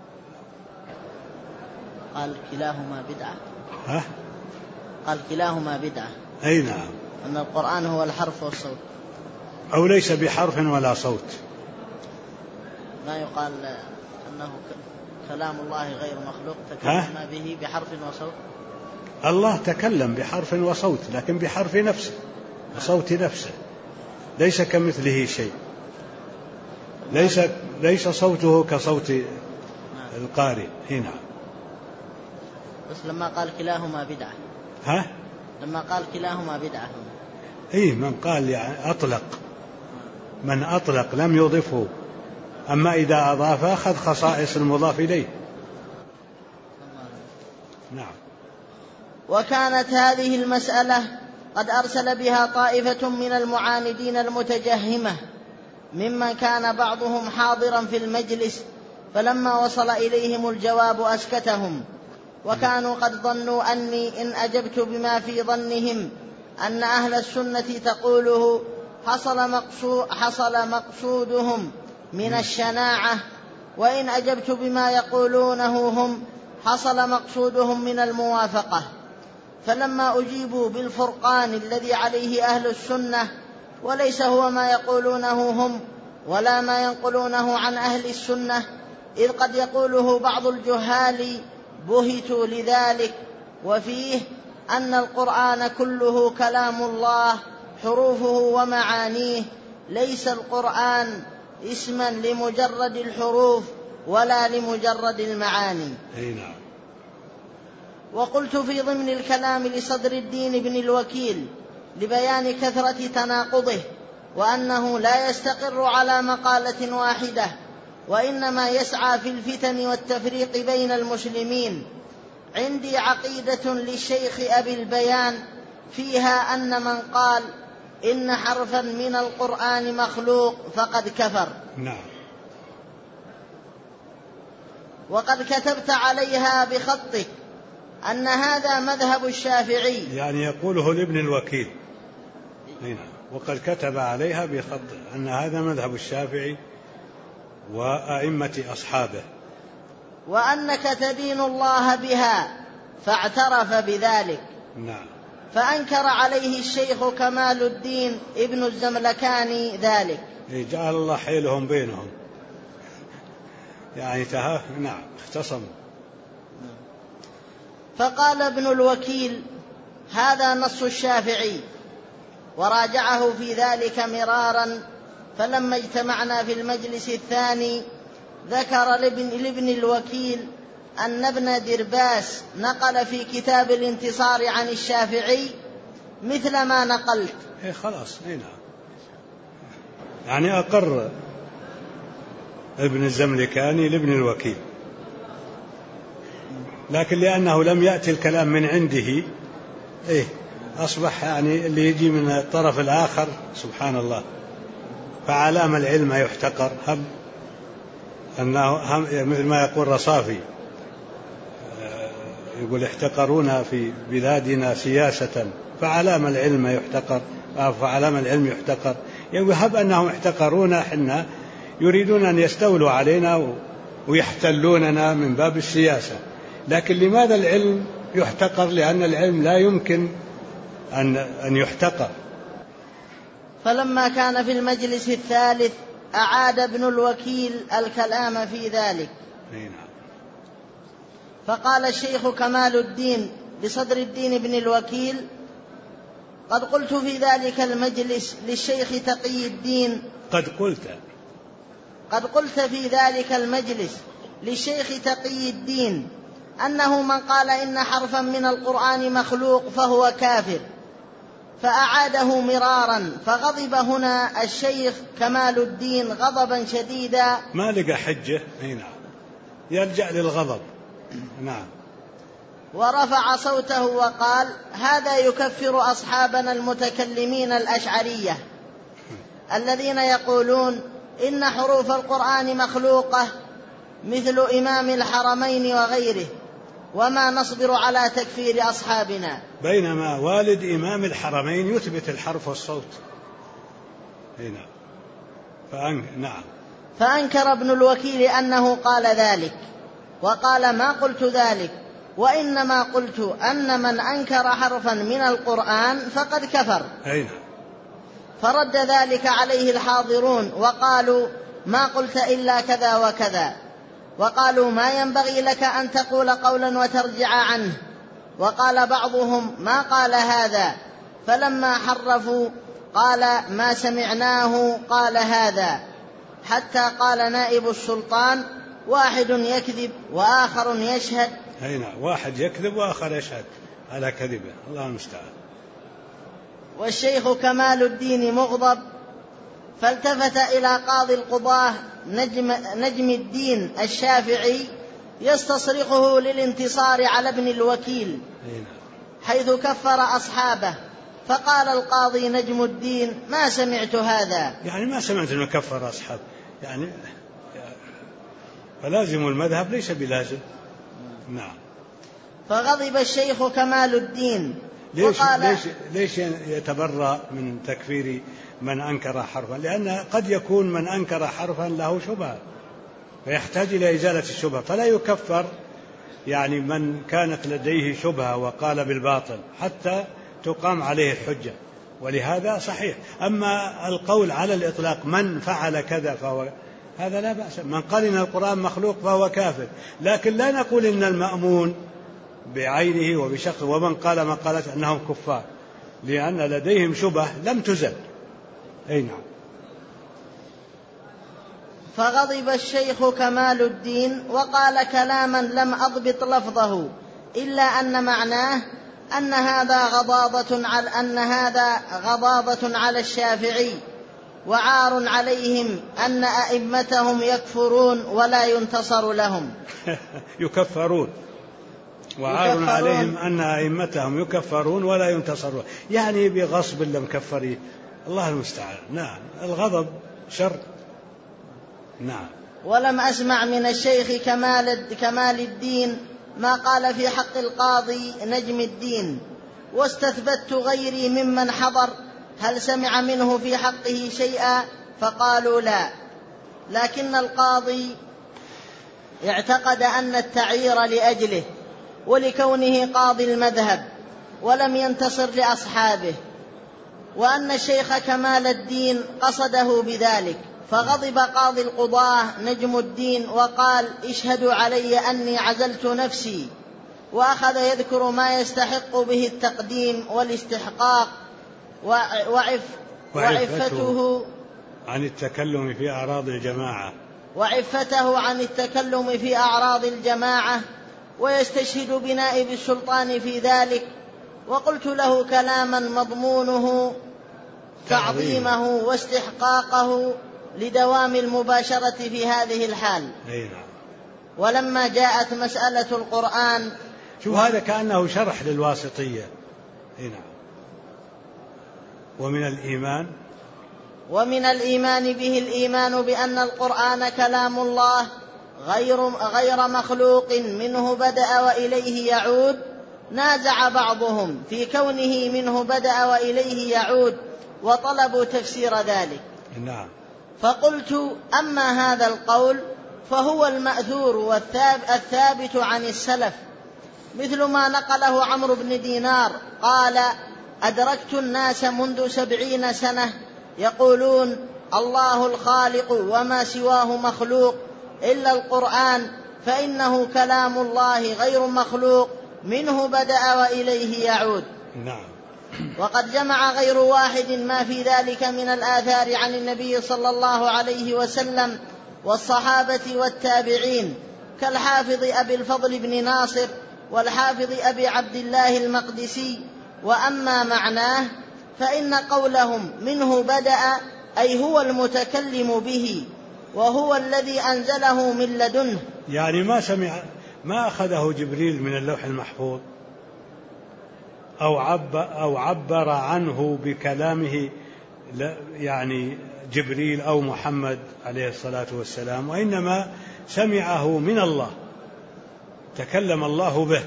قال: كلاهما بدعة. قال: كلاهما بدعة. أي نعم. أن القرآن هو الحرف والصوت أو ليس بحرف ولا صوت. ما يقال أنه كلام الله غير مخلوق تكلم به بحرف وصوت. الله تكلم بحرف وصوت، لكن بحرف نفسه وصوت نفسه، ليس كمثله شيء، ليس صوته كصوت القارئ. هنا بس لما قال كلاهما بدعة. لما قال كلاهما بدعة. من قال يعني أطلق، من أطلق لم يضفه، أما إذا أضاف أخذ خصائص المضاف إليه. نعم. وكانت هذه المسألة قد أرسل بها طائفة من المعاندين المتجهمة ممن كان بعضهم حاضرا في المجلس، فلما وصل إليهم الجواب أسكتهم، وكانوا قد ظنوا أني إن أجبت بما في ظنهم أن أهل السنة تقوله حصل مقصودهم من الشناعة، وإن أجبت بما يقولونه هم حصل مقصودهم من الموافقة. فلما أجيبوا بالفرقان الذي عليه أهل السنة وليس هو ما يقولونه هم ولا ما ينقلونه عن أهل السنة، إذ قد يقوله بعض الجهال، بهتوا لذلك. وفيه أن القرآن كله كلام الله حروفه ومعانيه، ليس القرآن اسما لمجرد الحروف ولا لمجرد المعاني. نعم. وقلت في ضمن الكلام لصدر الدين بن الوكيل لبيان كثرة تناقضه، وأنه لا يستقر على مقالة واحدة، وإنما يسعى في الفتن والتفريق بين المسلمين. عندي عقيدة للشيخ أبي البيان فيها أن من قال إن حرفا من القرآن مخلوق فقد كفر. نعم. وقد كتبت عليها بخطك أن هذا مذهب الشافعي، يعني يقوله لابن الوكيل. وقد كتب عليها بخط أن هذا مذهب الشافعي وأئمة أصحابه، وأنك تدين الله بها، فاعترف بذلك. نعم. فأنكر عليه الشيخ كمال الدين ابن الزملكاني ذلك. جعل الله حيلهم بينهم، يعني نعم اختصموا. فقال ابن الوكيل: هذا نص الشافعي، وراجعه في ذلك مرارا. فلما اجتمعنا في المجلس الثاني ذكر لابن الوكيل أن ابن درباس نقل في كتاب الانتصار عن الشافعي مثل ما نقلت. خلاص. نعم. يعني أقر ابن الزملكاني لابن الوكيل، لكن لأنه لم يأتي الكلام من عنده أصبح يعني اللي يجي من الطرف الآخر سبحان الله. فعلام العلم يحتقر، هب أنه مثل ما يقول رصافي، يقول احتقرونا في بلادنا سياسة فعلام العلم يحتقر، فعلام العلم يحتقر. يقول هب أنهم احتقرونا، حنا يريدون أن يستولوا علينا ويحتلوننا من باب السياسة. لكن لماذا العلم يحتقر؟ لأن العلم لا يمكن أن يحتقر. فلما كان في المجلس الثالث أعاد ابن الوكيل الكلام في ذلك، فقال الشيخ كمال الدين بصدر الدين بن الوكيل: قد قلت في ذلك المجلس للشيخ تقي الدين قد قلت في ذلك المجلس للشيخ تقي الدين أنه من قال إن حرفا من القرآن مخلوق فهو كافر، فأعاده مرارا، فغضب هنا الشيخ كمال الدين غضبا شديدا، ما لقى حجة، يرجع للغضب. نعم. ورفع صوته وقال: هذا يكفر أصحابنا المتكلمين الأشعرية الذين يقولون إن حروف القرآن مخلوقة مثل إمام الحرمين وغيره، وما نصبر على تكفير أصحابنا. بينما والد إمام الحرمين يثبت الحرف والصوت. نعم. فأنكر ابن الوكيل أنه قال ذلك، وقال: ما قلت ذلك، وإنما قلت أن من أنكر حرفا من القرآن فقد كفر. فرد ذلك عليه الحاضرون وقالوا: ما قلت إلا كذا وكذا. وقالوا: ما ينبغي لك أن تقول قولا وترجع عنه. وقال بعضهم: ما قال هذا. فلما حرفوا قال: ما سمعناه قال هذا. حتى قال نائب السلطان: واحد يكذب وآخر يشهد. واحد يكذب وآخر يشهد على كذبه، الله المستعان. والشيخ كمال الدين مغضب، فالتفت إلى قاضي القضاة نجم الدين الشافعي يستصرخه للانتصار على ابن الوكيل حيث كفر أصحابه. فقال القاضي نجم الدين: ما سمعت هذا. ما سمعت أنه كفر أصحاب، فلازم المذهب ليس بلازم. نعم. فغضب الشيخ كمال الدين ليش يتبرأ من تكفير من أنكر حرفا؟ لأن قد يكون من أنكر حرفا له شبهة فيحتاج إلى إزالة الشبهة، فلا يكفر من كانت لديه شبهة وقال بالباطل حتى تقام عليه الحجة. ولهذا صحيح. أما القول على الإطلاق من فعل كذا فهو هذا لا بأس، من قال إن القرآن مخلوق فهو كافر، لكن لا نقول إن المأمون بعينه وبشخص ومن قال ما قالت أنهم كفار، لأن لديهم شبهة لم تزل. نعم. فغضب الشيخ كمال الدين وقال كلاما لم أضبط لفظه، إلا أن معناه أن هذا غضاضة على الشافعي، وعار عليهم أن أئمتهم يكفرون ولا ينتصر لهم. يكفرون، وعار عليهم أن أئمتهم يكفرون ولا ينتصرون، بغصب لمكفرين، الله المستعان. نعم. الغضب شر. نعم. ولم أسمع من الشيخ كمال الدين ما قال في حق القاضي نجم الدين، واستثبت غيري ممن حضر هل سمع منه في حقه شيئا، فقالوا لا. لكن القاضي اعتقد أن التعيير لأجله ولكونه قاضي المذهب ولم ينتصر لأصحابه، وأن الشيخ كمال الدين قصده بذلك، فغضب قاضي القضاة نجم الدين وقال: اشهدوا علي أني عزلت نفسي، وأخذ يذكر ما يستحق به التقديم والاستحقاق وعفته عن التكلم في أعراض الجماعة ويستشهد بنائب السلطان في ذلك. وقلت له كلاما مضمونه تعظيمه واستحقاقه لدوام المباشرة في هذه الحال. ولما جاءت مسألة القرآن، هذا كأنه شرح للواسطية. ومن الإيمان به الإيمان بأن القرآن كلام الله غير مخلوق منه بدأ وإليه يعود، نازع بعضهم في كونه منه بدأ وإليه يعود وطلبوا تفسير ذلك. نعم. فقلت: أما هذا القول فهو المأثور والثابت عن السلف، مثل ما نقله عمرو بن دينار قال: أدركت الناس منذ 70 سنة يقولون الله الخالق وما سواه مخلوق إلا القرآن، فإنه كلام الله غير مخلوق منه بدأ وإليه يعود. نعم. وقد جمع غير واحد ما في ذلك من الآثار عن النبي صلى الله عليه وسلم والصحابة والتابعين، كالحافظ أبي الفضل بن ناصر والحافظ أبي عبد الله المقدسي. وأما معناه فإن قولهم منه بدأ أي هو المتكلم به، وهو الذي أنزله من لدنه، يعني ما أخذه جبريل من اللوح المحفوظ أو عبر عنه بكلامه يعني جبريل أو محمد عليه الصلاة والسلام، وإنما سمعه من الله، تكلم الله به،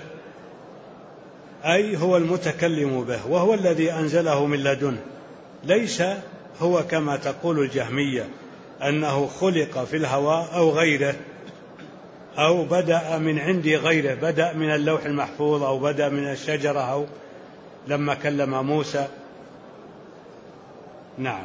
أي هو المتكلم به، وهو الذي أنزله من لدنه، ليس هو كما تقول الجهمية أنه خلق في الهواء أو غيره، أو بدأ من عند غيره، بدأ من اللوح المحفوظ أو بدأ من الشجرة أو لما كلم موسى. نعم.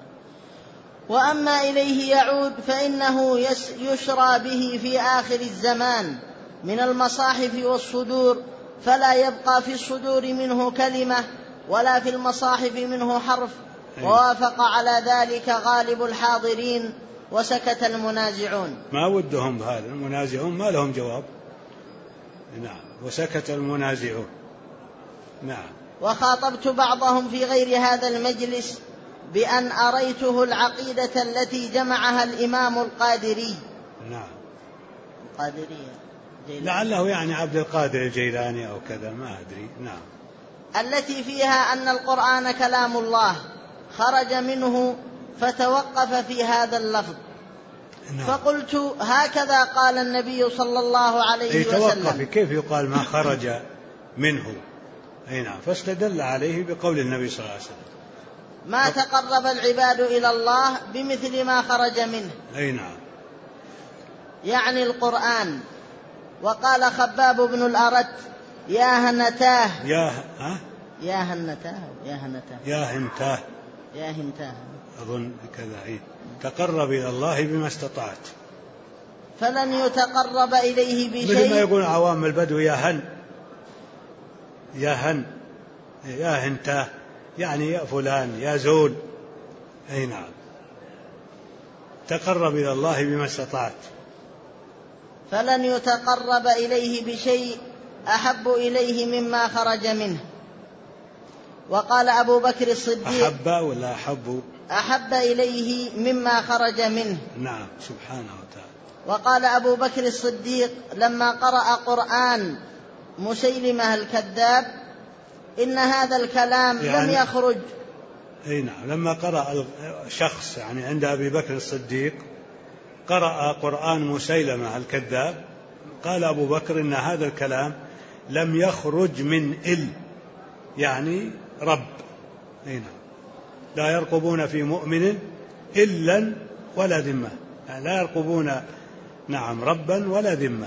وأما إليه يعود فإنه يشرى به في آخر الزمان من المصاحف والصدور، فلا يبقى في الصدور منه كلمة ولا في المصاحف منه حرف. ووافق على ذلك غالب الحاضرين وسكت المنازعون. ما ودهم بهذا، المنازعون ما لهم جواب. نعم. وسكت المنازعون. نعم. وخاطبت بعضهم في غير هذا المجلس بأن أريته العقيدة التي جمعها الإمام القادري. نعم. القادرية لعله يعني عبد القادر الجيلاني أو كذا، ما أدري. نعم. التي فيها أن القرآن كلام الله خرج منه فتوقف في هذا اللفظ. نعم. فقلت: هكذا قال النبي صلى الله عليه وسلم. توقف، كيف يقال ما خرج منه؟ نعم. فاستدل عليه بقول النبي صلى الله عليه وسلم: ما تقرب العباد إلى الله بمثل ما خرج منه. نعم. يعني القرآن. وقال خباب بن الأرت: يا هنتاه. يا هنتاه أظن كذا. تقرب إلى الله بما استطعت، فلن يتقرب إليه بشيء. مثل ما يقول عوام البدو: يا هن يا هنتاه، يعني يا فلان يا زول. نعم. تقرب إلى الله بما استطعت. فلن يتقرب إليه بشيء أحب إليه مما خرج منه. وقال أبو بكر الصديق: أحب ولا أحب؟ أحب إليه مما خرج منه. نعم. سبحانه وتعالى. وقال أبو بكر الصديق لما قرأ قرآن مسيلمة الكذاب: إن هذا الكلام لم يخرج. نعم. لما قرأ شخص يعني عند أبي بكر الصديق قرأ قرآن مسيلمة الكذاب، قال أبو بكر: إن هذا الكلام لم يخرج من يعني رب. نعم. لا يرقبون في مؤمن إلا ولا ذمة، يعني لا يرقبون نعم ربا ولا ذمة.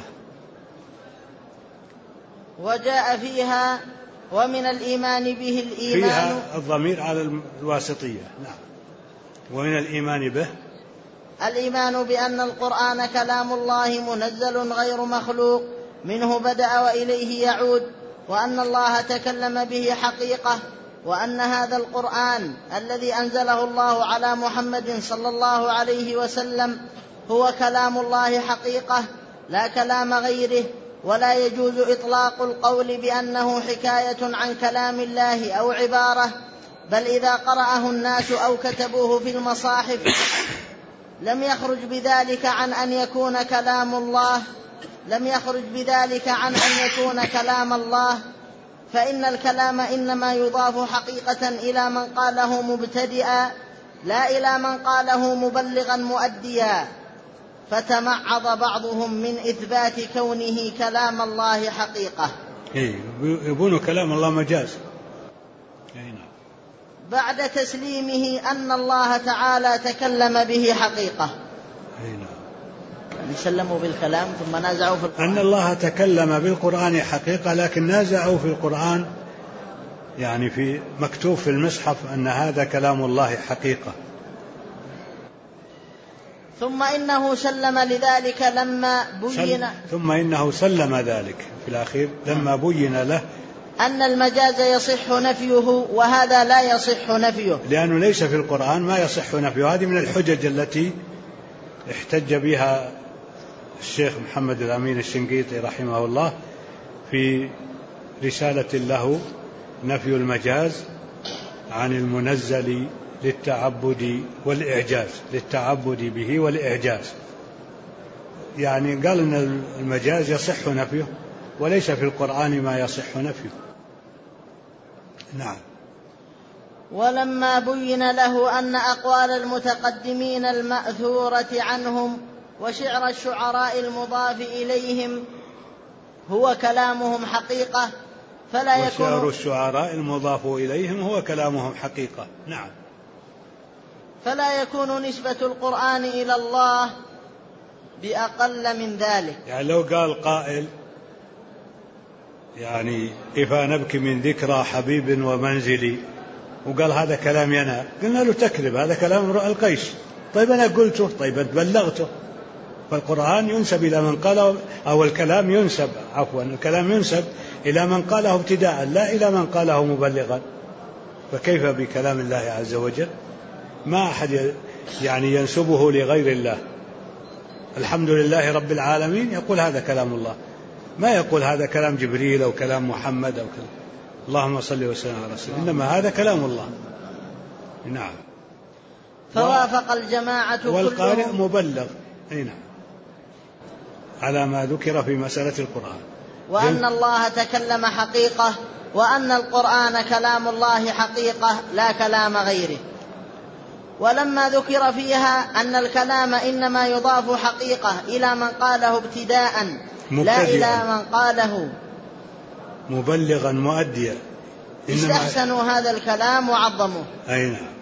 وجاء فيها: ومن الإيمان به الإيمان، فيها الضمير على الواسطية. نعم. ومن الإيمان به الإيمان بأن القرآن كلام الله منزل غير مخلوق منه بدأ وإليه يعود، وأن الله تكلم به حقيقة، وأن هذا القرآن الذي أنزله الله على محمد صلى الله عليه وسلم هو كلام الله حقيقة لا كلام غيره. ولا يجوز إطلاق القول بأنه حكاية عن كلام الله أو عبارة، بل إذا قرأه الناس أو كتبوه في المصاحف لم يخرج بذلك عن أن يكون كلام الله، فإن الكلام إنما يضاف حقيقة إلى من قاله مبتدئا لا إلى من قاله مبلغا مؤديا. فتمعض بعضهم من إثبات كونه كلام الله حقيقة. يبون كلام الله مجاز. بعد تسليمه أن الله تعالى تكلم به حقيقة. سلموا بالكلام ثم نازعوا في القرآن. أن الله تكلم بالقرآن حقيقة، لكن نازعوا في القرآن، يعني في مكتوب في المصحف أن هذا كلام الله حقيقة. ثم إنه سلم لذلك لما بين ثم إنه سلم ذلك في الأخير لما بين له أن المجاز يصح نفيه وهذا لا يصح نفيه، لأنه ليس في القرآن ما يصح نفيه. هذه من الحجج التي احتج بها الشيخ محمد الأمين الشنقيطي رحمه الله في رسالة له نفي المجاز عن المنزل للتعبد والإعجاز، للتعبد به والإعجاز. يعني قال أن المجاز يصح نفيه وليس في القرآن ما يصح نفيه. نعم. ولما بين له أن أقوال المتقدمين المأثورة عنهم وشعر الشعراء المضاف إليهم هو كلامهم حقيقة فلا يكون وشعر الشعراء المضاف إليهم هو كلامهم حقيقة. نعم. فلا يكون نسبة القرآن إلى الله بأقل من ذلك. يعني لو قال قائل يعني كيف نبكي من ذكرى حبيب ومنزلي، وقال هذا كلامي أنا، قلنا له تكذب، هذا كلام امرؤ القيس. طيب أنا قلته، طيب بلغته. فالقرآن ينسب إلى من قاله، أو الكلام ينسب، عفوا الكلام ينسب إلى من قاله ابتداء لا إلى من قاله مبلغا. فكيف بكلام الله عز وجل؟ ما أحد يعني ينسبه لغير الله. الحمد لله رب العالمين يقول هذا كلام الله، ما يقول هذا كلام جبريل أو كلام محمد أو كلام اللهم صل وسلم على رسول، إنما هذا كلام الله. نعم. فوافق الجماعة والقارئ مبلغ. نعم. على ما ذكر في مسألة القرآن، وأن الله تكلم حقيقة، وأن القرآن كلام الله حقيقة لا كلام غيره. ولما ذكر فيها أن الكلام إنما يضاف حقيقة إلى من قاله ابتداء لا إلى من قاله مبلغا مؤديا، استحسنوا هذا الكلام وعظموه. أي نعم.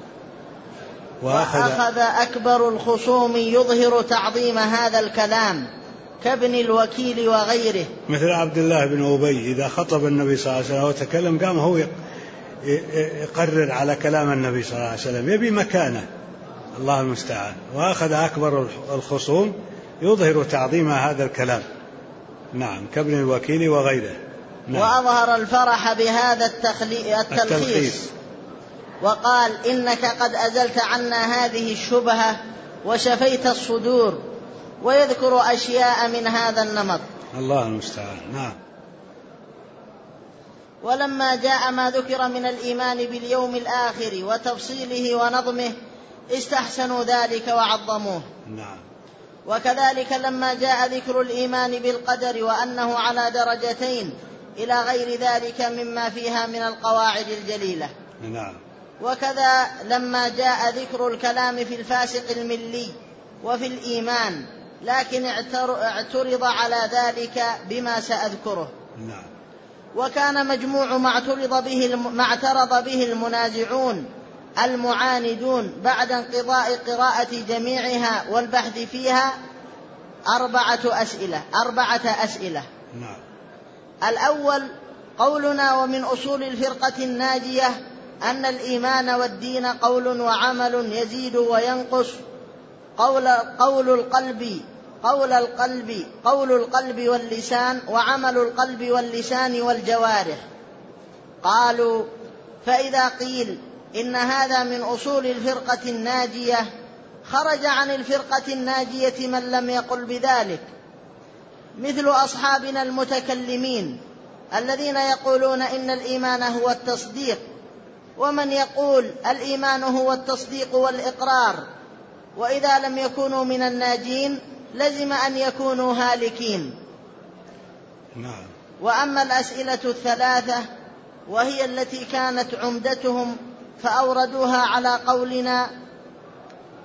وأخذ أكبر الخصوم يظهر تعظيم هذا الكلام كابن الوكيل وغيره، مثل عبد الله بن أبي إذا خطب النبي صلى الله عليه وسلم وتكلم قام هو يقرر على كلام النبي صلى الله عليه وسلم، يبي مكانه، الله المستعان. وأخذ أكبر الخصوم يظهر تعظيم هذا الكلام. نعم، كابن الوكيل وغيره. نعم. وأظهر الفرح بهذا التلخيص وقال إنك قد أزلت عنا هذه الشبهة وشفيت الصدور، ويذكر أشياء من هذا النمط. الله المستعان. نعم. ولما جاء ما ذكر من الإيمان باليوم الآخر وتفصيله ونظمه استحسنوا ذلك وعظموه. نعم. وكذلك لما جاء ذكر الإيمان بالقدر وأنه على درجتين إلى غير ذلك مما فيها من القواعد الجليلة. نعم. وكذا لما جاء ذكر الكلام في الفاسق الملي وفي الإيمان، لكن اعترض على ذلك بما سأذكره. نعم. وكان مجموع ما اعترض به المنازعون المعاندون بعد انقضاء قراءة جميعها والبحث فيها 4 أسئلة. نعم. الأول قولنا ومن أصول الفرقة الناجية أن الإيمان والدين قول وعمل يزيد وينقص. قول القلب واللسان، وعمل القلب واللسان والجوارح. قالوا فإذا قيل إن هذا من أصول الفرقة الناجية خرج عن الفرقة الناجية من لم يقل بذلك، مثل أصحابنا المتكلمين الذين يقولون إن الإيمان هو التصديق، ومن يقول الإيمان هو التصديق والإقرار، وإذا لم يكونوا من الناجين لزم أن يكونوا هالكين. نعم. وأما الأسئلة 3 وهي التي كانت عمدتهم فأوردوها على قولنا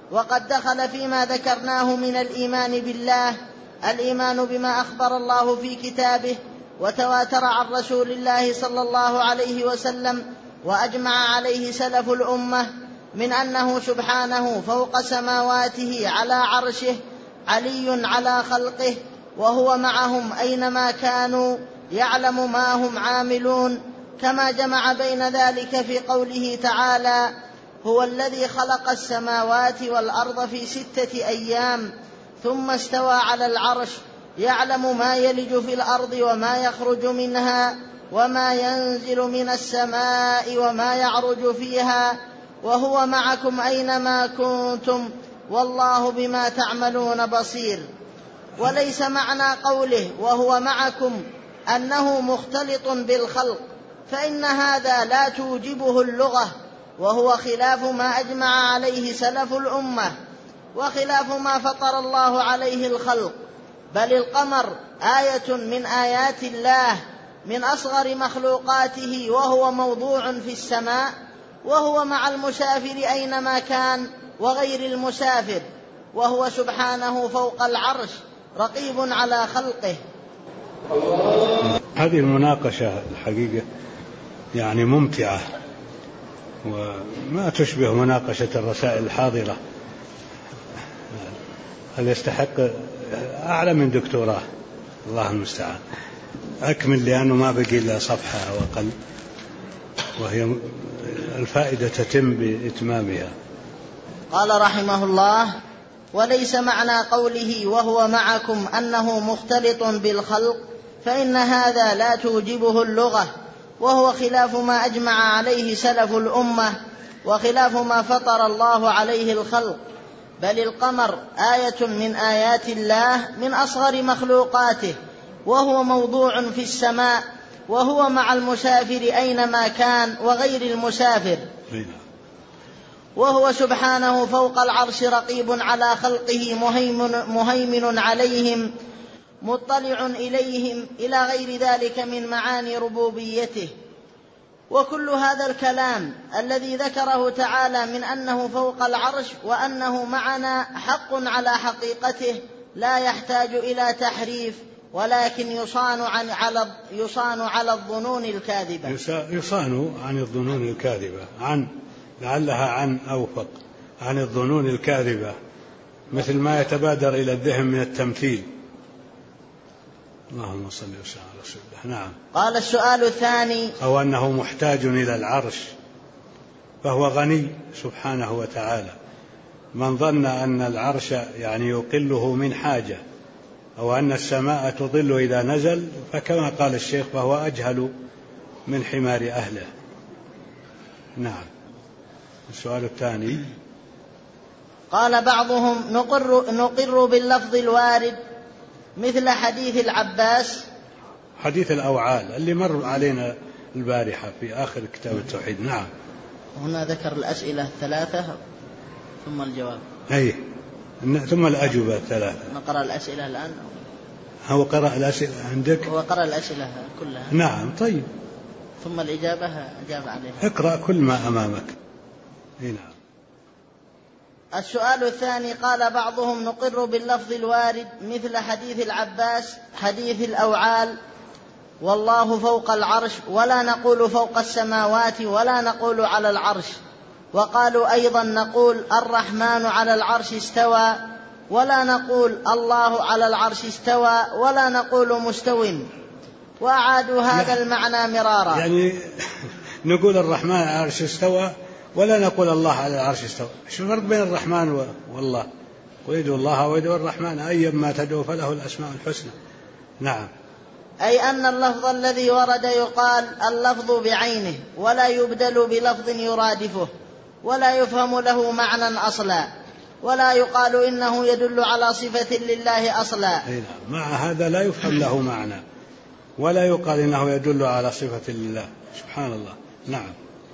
وقد دخل فيما ذكرناه من الإيمان بالله الإيمان بما أخبر الله في كتابه وتواتر عن رسول الله صلى الله عليه وسلم وأجمع عليه سلف الأمة من أنه سبحانه فوق سماواته على عرشه علي على خلقه، وهو معهم أينما كانوا يعلم ما هم عاملون، كما جمع بين ذلك في قوله تعالى: هو الذي خلق السماوات والأرض في 6 أيام ثم استوى على العرش يعلم ما يلج في الأرض وما يخرج منها وما ينزل من السماء وما يعرج فيها وهو معكم أينما كنتم والله بما تعملون بصير. وليس معنى قوله وهو معكم أنه مختلط بالخلق، فإن هذا لا توجبه اللغة، وهو خلاف ما أجمع عليه سلف الأمة وخلاف ما فطر الله عليه الخلق. بل القمر آية من آيات الله من أصغر مخلوقاته، وهو موضوع في السماء، وهو مع المسافر أينما كان وغير المسافر، وهو سبحانه فوق العرش رقيب على خلقه. هذه المناقشة الحقيقة يعني ممتعة وما تشبه مناقشة الرسائل الحاضرة، هل يستحق أعلى من دكتوراه، الله المستعان. أكمل لأنه ما بقي إلا صفحة أو أقل، وهي الفائدة تتم بإتمامها. قال رحمه الله: وليس معنى قوله وهو معكم أنه مختلط بالخلق، فإن هذا لا توجبه اللغة، وهو خلاف ما أجمع عليه سلف الأمة وخلاف ما فطر الله عليه الخلق. بل القمر آية من آيات الله من أصغر مخلوقاته، وهو موضوع في السماء، وهو مع المسافر أينما كان وغير المسافر، وهو سبحانه فوق العرش رقيب على خلقه مهيمن عليهم مطلع إليهم، إلى غير ذلك من معاني ربوبيته. وكل هذا الكلام الذي ذكره تعالى من أنه فوق العرش وأنه معنا حق على حقيقته، لا يحتاج إلى تحريف، ولكن يصان على الظنون الكاذبة. يصان عن الظنون الكاذبة، لعلها عن أوفق، عن الظنون الكاذبة، مثل ما يتبادر إلى الذهن من التمثيل. اللهم صل وسلم على رسول الله. نعم. قال السؤال الثاني: أو أنه محتاج إلى العرش، فهو غني سبحانه وتعالى. من ظن أن العرش يعني يقله من حاجة، أو أن السماء تظل إذا نزل، فكما قال الشيخ فهو أجهل من حمار أهله. نعم. السؤال الثاني: قال بعضهم: نقر باللفظ الوارد مثل حديث العباس، حديث الأوعال اللي مر علينا البارحة في آخر كتاب التوحيد. نعم. هنا ذكر الأسئلة 3 ثم الجواب. أي ثم الأجوبة 3. نقرأ الأسئلة الآن. هو قرأ الأسئلة عندك؟ هو قرأ الأسئلة كلها. نعم. طيب. ثم الإجابة أجاب عليها. اقرأ كل ما أمامك. نعم. السؤال الثاني: قال بعضهم: نقر باللفظ الوارد مثل حديث العباس حديث الأوعال، والله فوق العرش، ولا نقول فوق السماوات، ولا نقول على العرش. وقالوا أيضا: نقول الرحمن على العرش استوى، ولا نقول الله على العرش استوى، ولا نقول مستو. وأعادوا هذا المعنى مرارا. يعني نقول الرحمن على العرش استوى، ولا نقول الله على العرش استوى. شو الفرق بين الرحمن والله؟ ويدعو الله ويدعو الرحمن، أيما تدعو فله الأسماء الحسنى. نعم. أي أن اللفظ الذي ورد يقال اللفظ بعينه، ولا يبدل بلفظ يرادفه، ولا يفهم له معنى أصلا، ولا يقال إنه يدل على صفة لله أصلا. مع هذا لا يفهم له معنى، ولا يقال إنه يدل على صفة لله. سبحان الله. نعم.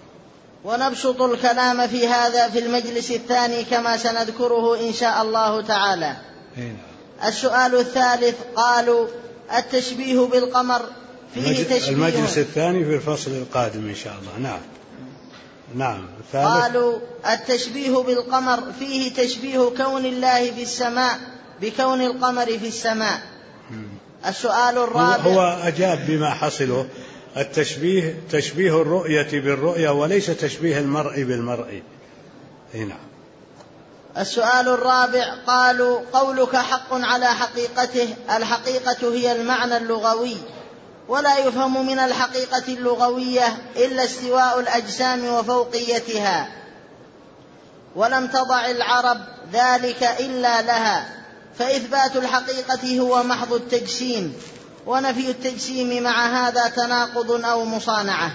ونبسط الكلام في هذا في المجلس الثاني كما سنذكره إن شاء الله تعالى. السؤال الثالث: قالوا التشبيه بالقمر فيه تشبيه. المجلس الثاني في الفصل القادم إن شاء الله. نعم. نعم. قالوا التشبيه بالقمر فيه تشبيه كون الله في السماء بكون القمر في السماء. السؤال الرابع، هو أجاب بما حصله، التشبيه تشبيه الرؤية بالرؤية وليس تشبيه المرء بالمرء. هنا السؤال الرابع، قالوا قولك حق على حقيقته، الحقيقة هي المعنى اللغوي، ولا يفهم من الحقيقة اللغوية إلا استواء الأجسام وفوقيتها، ولم تضع العرب ذلك إلا لها، فإثبات الحقيقة هو محض التجسيم، ونفي التجسيم مع هذا تناقض أو مصانعة.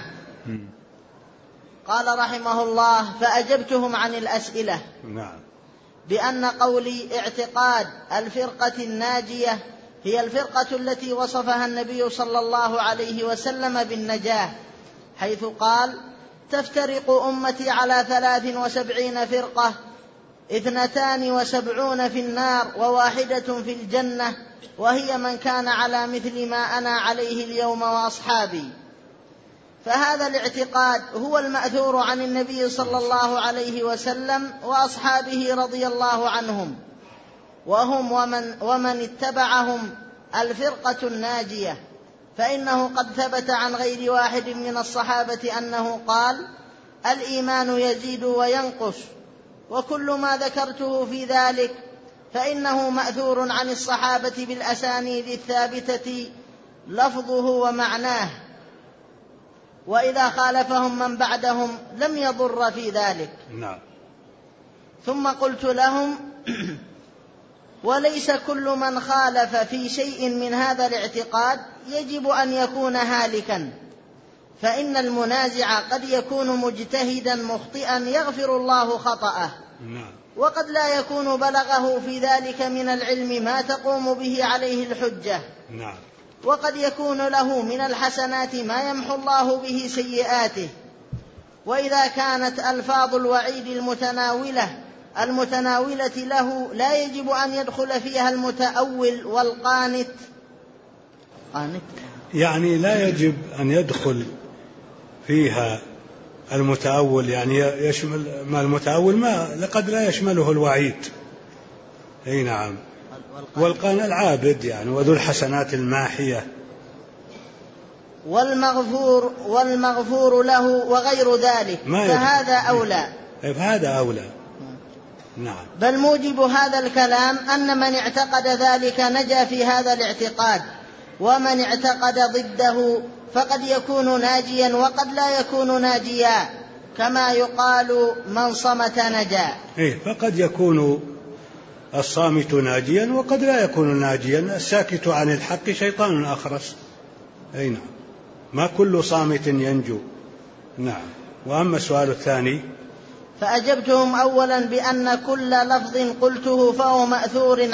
قال رحمه الله: فأجبتهم عن الأسئلة بأن قولي اعتقاد الفرقة الناجية هي الفرقة التي وصفها النبي صلى الله عليه وسلم بالنجاة، حيث قال: تفترق أمتي على 73 فرقة، 72 في النار و1 في الجنة، وهي من كان على مثل ما أنا عليه اليوم وأصحابي. فهذا الاعتقاد هو المأثور عن النبي صلى الله عليه وسلم وأصحابه رضي الله عنهم، وهم ومن اتبعهم الفرقة الناجية، فإنه قد ثبت عن غير واحد من الصحابة أنه قال: الإيمان يزيد وينقص، وكل ما ذكرته في ذلك فإنه مأثور عن الصحابة بالأسانيد الثابتة لفظه ومعناه، وإذا خالفهم من بعدهم لم يضر في ذلك. ثم قلت لهم: وليس كل من خالف في شيء من هذا الاعتقاد يجب أن يكون هالكا، فإن المنازع قد يكون مجتهدا مخطئا يغفر الله خطأه، وقد لا يكون بلغه في ذلك من العلم ما تقوم به عليه الحجة، وقد يكون له من الحسنات ما يمحو الله به سيئاته. وإذا كانت ألفاظ الوعيد المتناولة له لا يجب أن يدخل فيها المتأول والقانت، يعني لا يجب أن يدخل فيها المتأول، يعني يشمل ما المتأول ما لقد لا يشمله الوعيد. أي نعم. والقانت العابد يعني وذو الحسنات الماحية والمغفور له وغير ذلك، فهذا أولى. فهذا أولى. نعم. بل موجب هذا الكلام أن من اعتقد ذلك نجا في هذا الاعتقاد، ومن اعتقد ضده فقد يكون ناجيا وقد لا يكون ناجيا، كما يقال: من صمت نجا. فقد يكون الصامت ناجيا وقد لا يكون ناجيا، الساكت عن الحق شيطان أخرس. أي نعم، ما كل صامت ينجو. نعم. وأما السؤال الثاني، فأجبتهم أولا بأن كل لفظ قلته فهو مأثور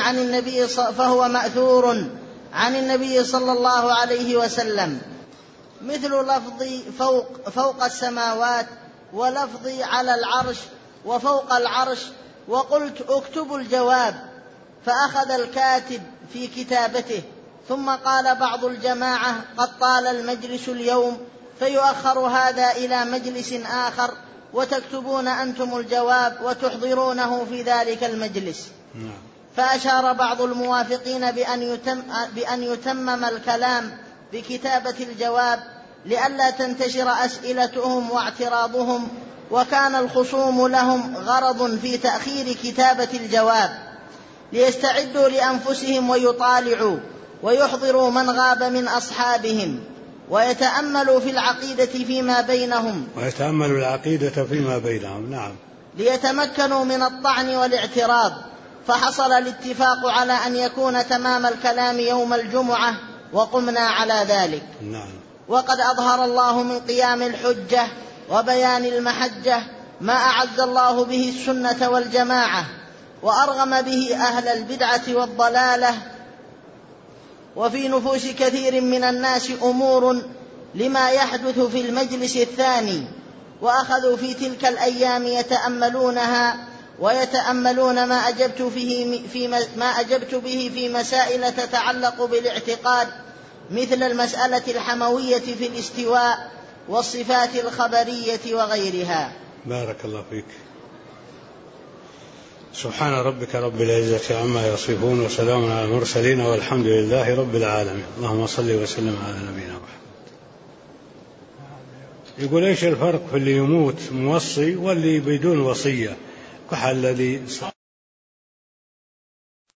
عن النبي صلى الله عليه وسلم، مثل لفظي فوق السماوات، ولفظي على العرش وفوق العرش. وقلت: اكتبوا الجواب، فأخذ الكاتب في كتابته، ثم قال بعض الجماعة: قد طال المجلس اليوم، فيؤخر هذا إلى مجلس آخر، وتكتبون أنتم الجواب وتحضرونه في ذلك المجلس. فأشار بعض الموافقين بأن يتمم الكلام بكتابة الجواب لئلا تنتشر أسئلتهم واعتراضهم، وكان الخصوم لهم غرض في تأخير كتابة الجواب ليستعدوا لأنفسهم ويطالعوا ويحضروا من غاب من أصحابهم، ويتأملوا في العقيدة فيما بينهم. نعم. ليتمكنوا من الطعن والاعتراض. فحصل الاتفاق على أن يكون تمام الكلام يوم الجمعة، وقمنا على ذلك. وقد أظهر الله من قيام الحجة وبيان المحجة ما أعز الله به السنة والجماعة، وأرغم به أهل البدعة والضلالة. وفي نفوس كثير من الناس أمور لما يحدث في المجلس الثاني، وأخذوا في تلك الأيام يتأملونها ويتأملون ما أجبت به في مسائل تتعلق بالاعتقاد، مثل المسألة الحموية في الاستواء والصفات الخبرية وغيرها. بارك الله فيك. سبحان ربك رب العزة عما يصفون وسلام على المرسلين والحمد لله رب العالمين. اللهم صل وسلم على نبينا محمد. يقول ايش الفرق في اللي يموت موصي واللي بدون وصية كحل الذي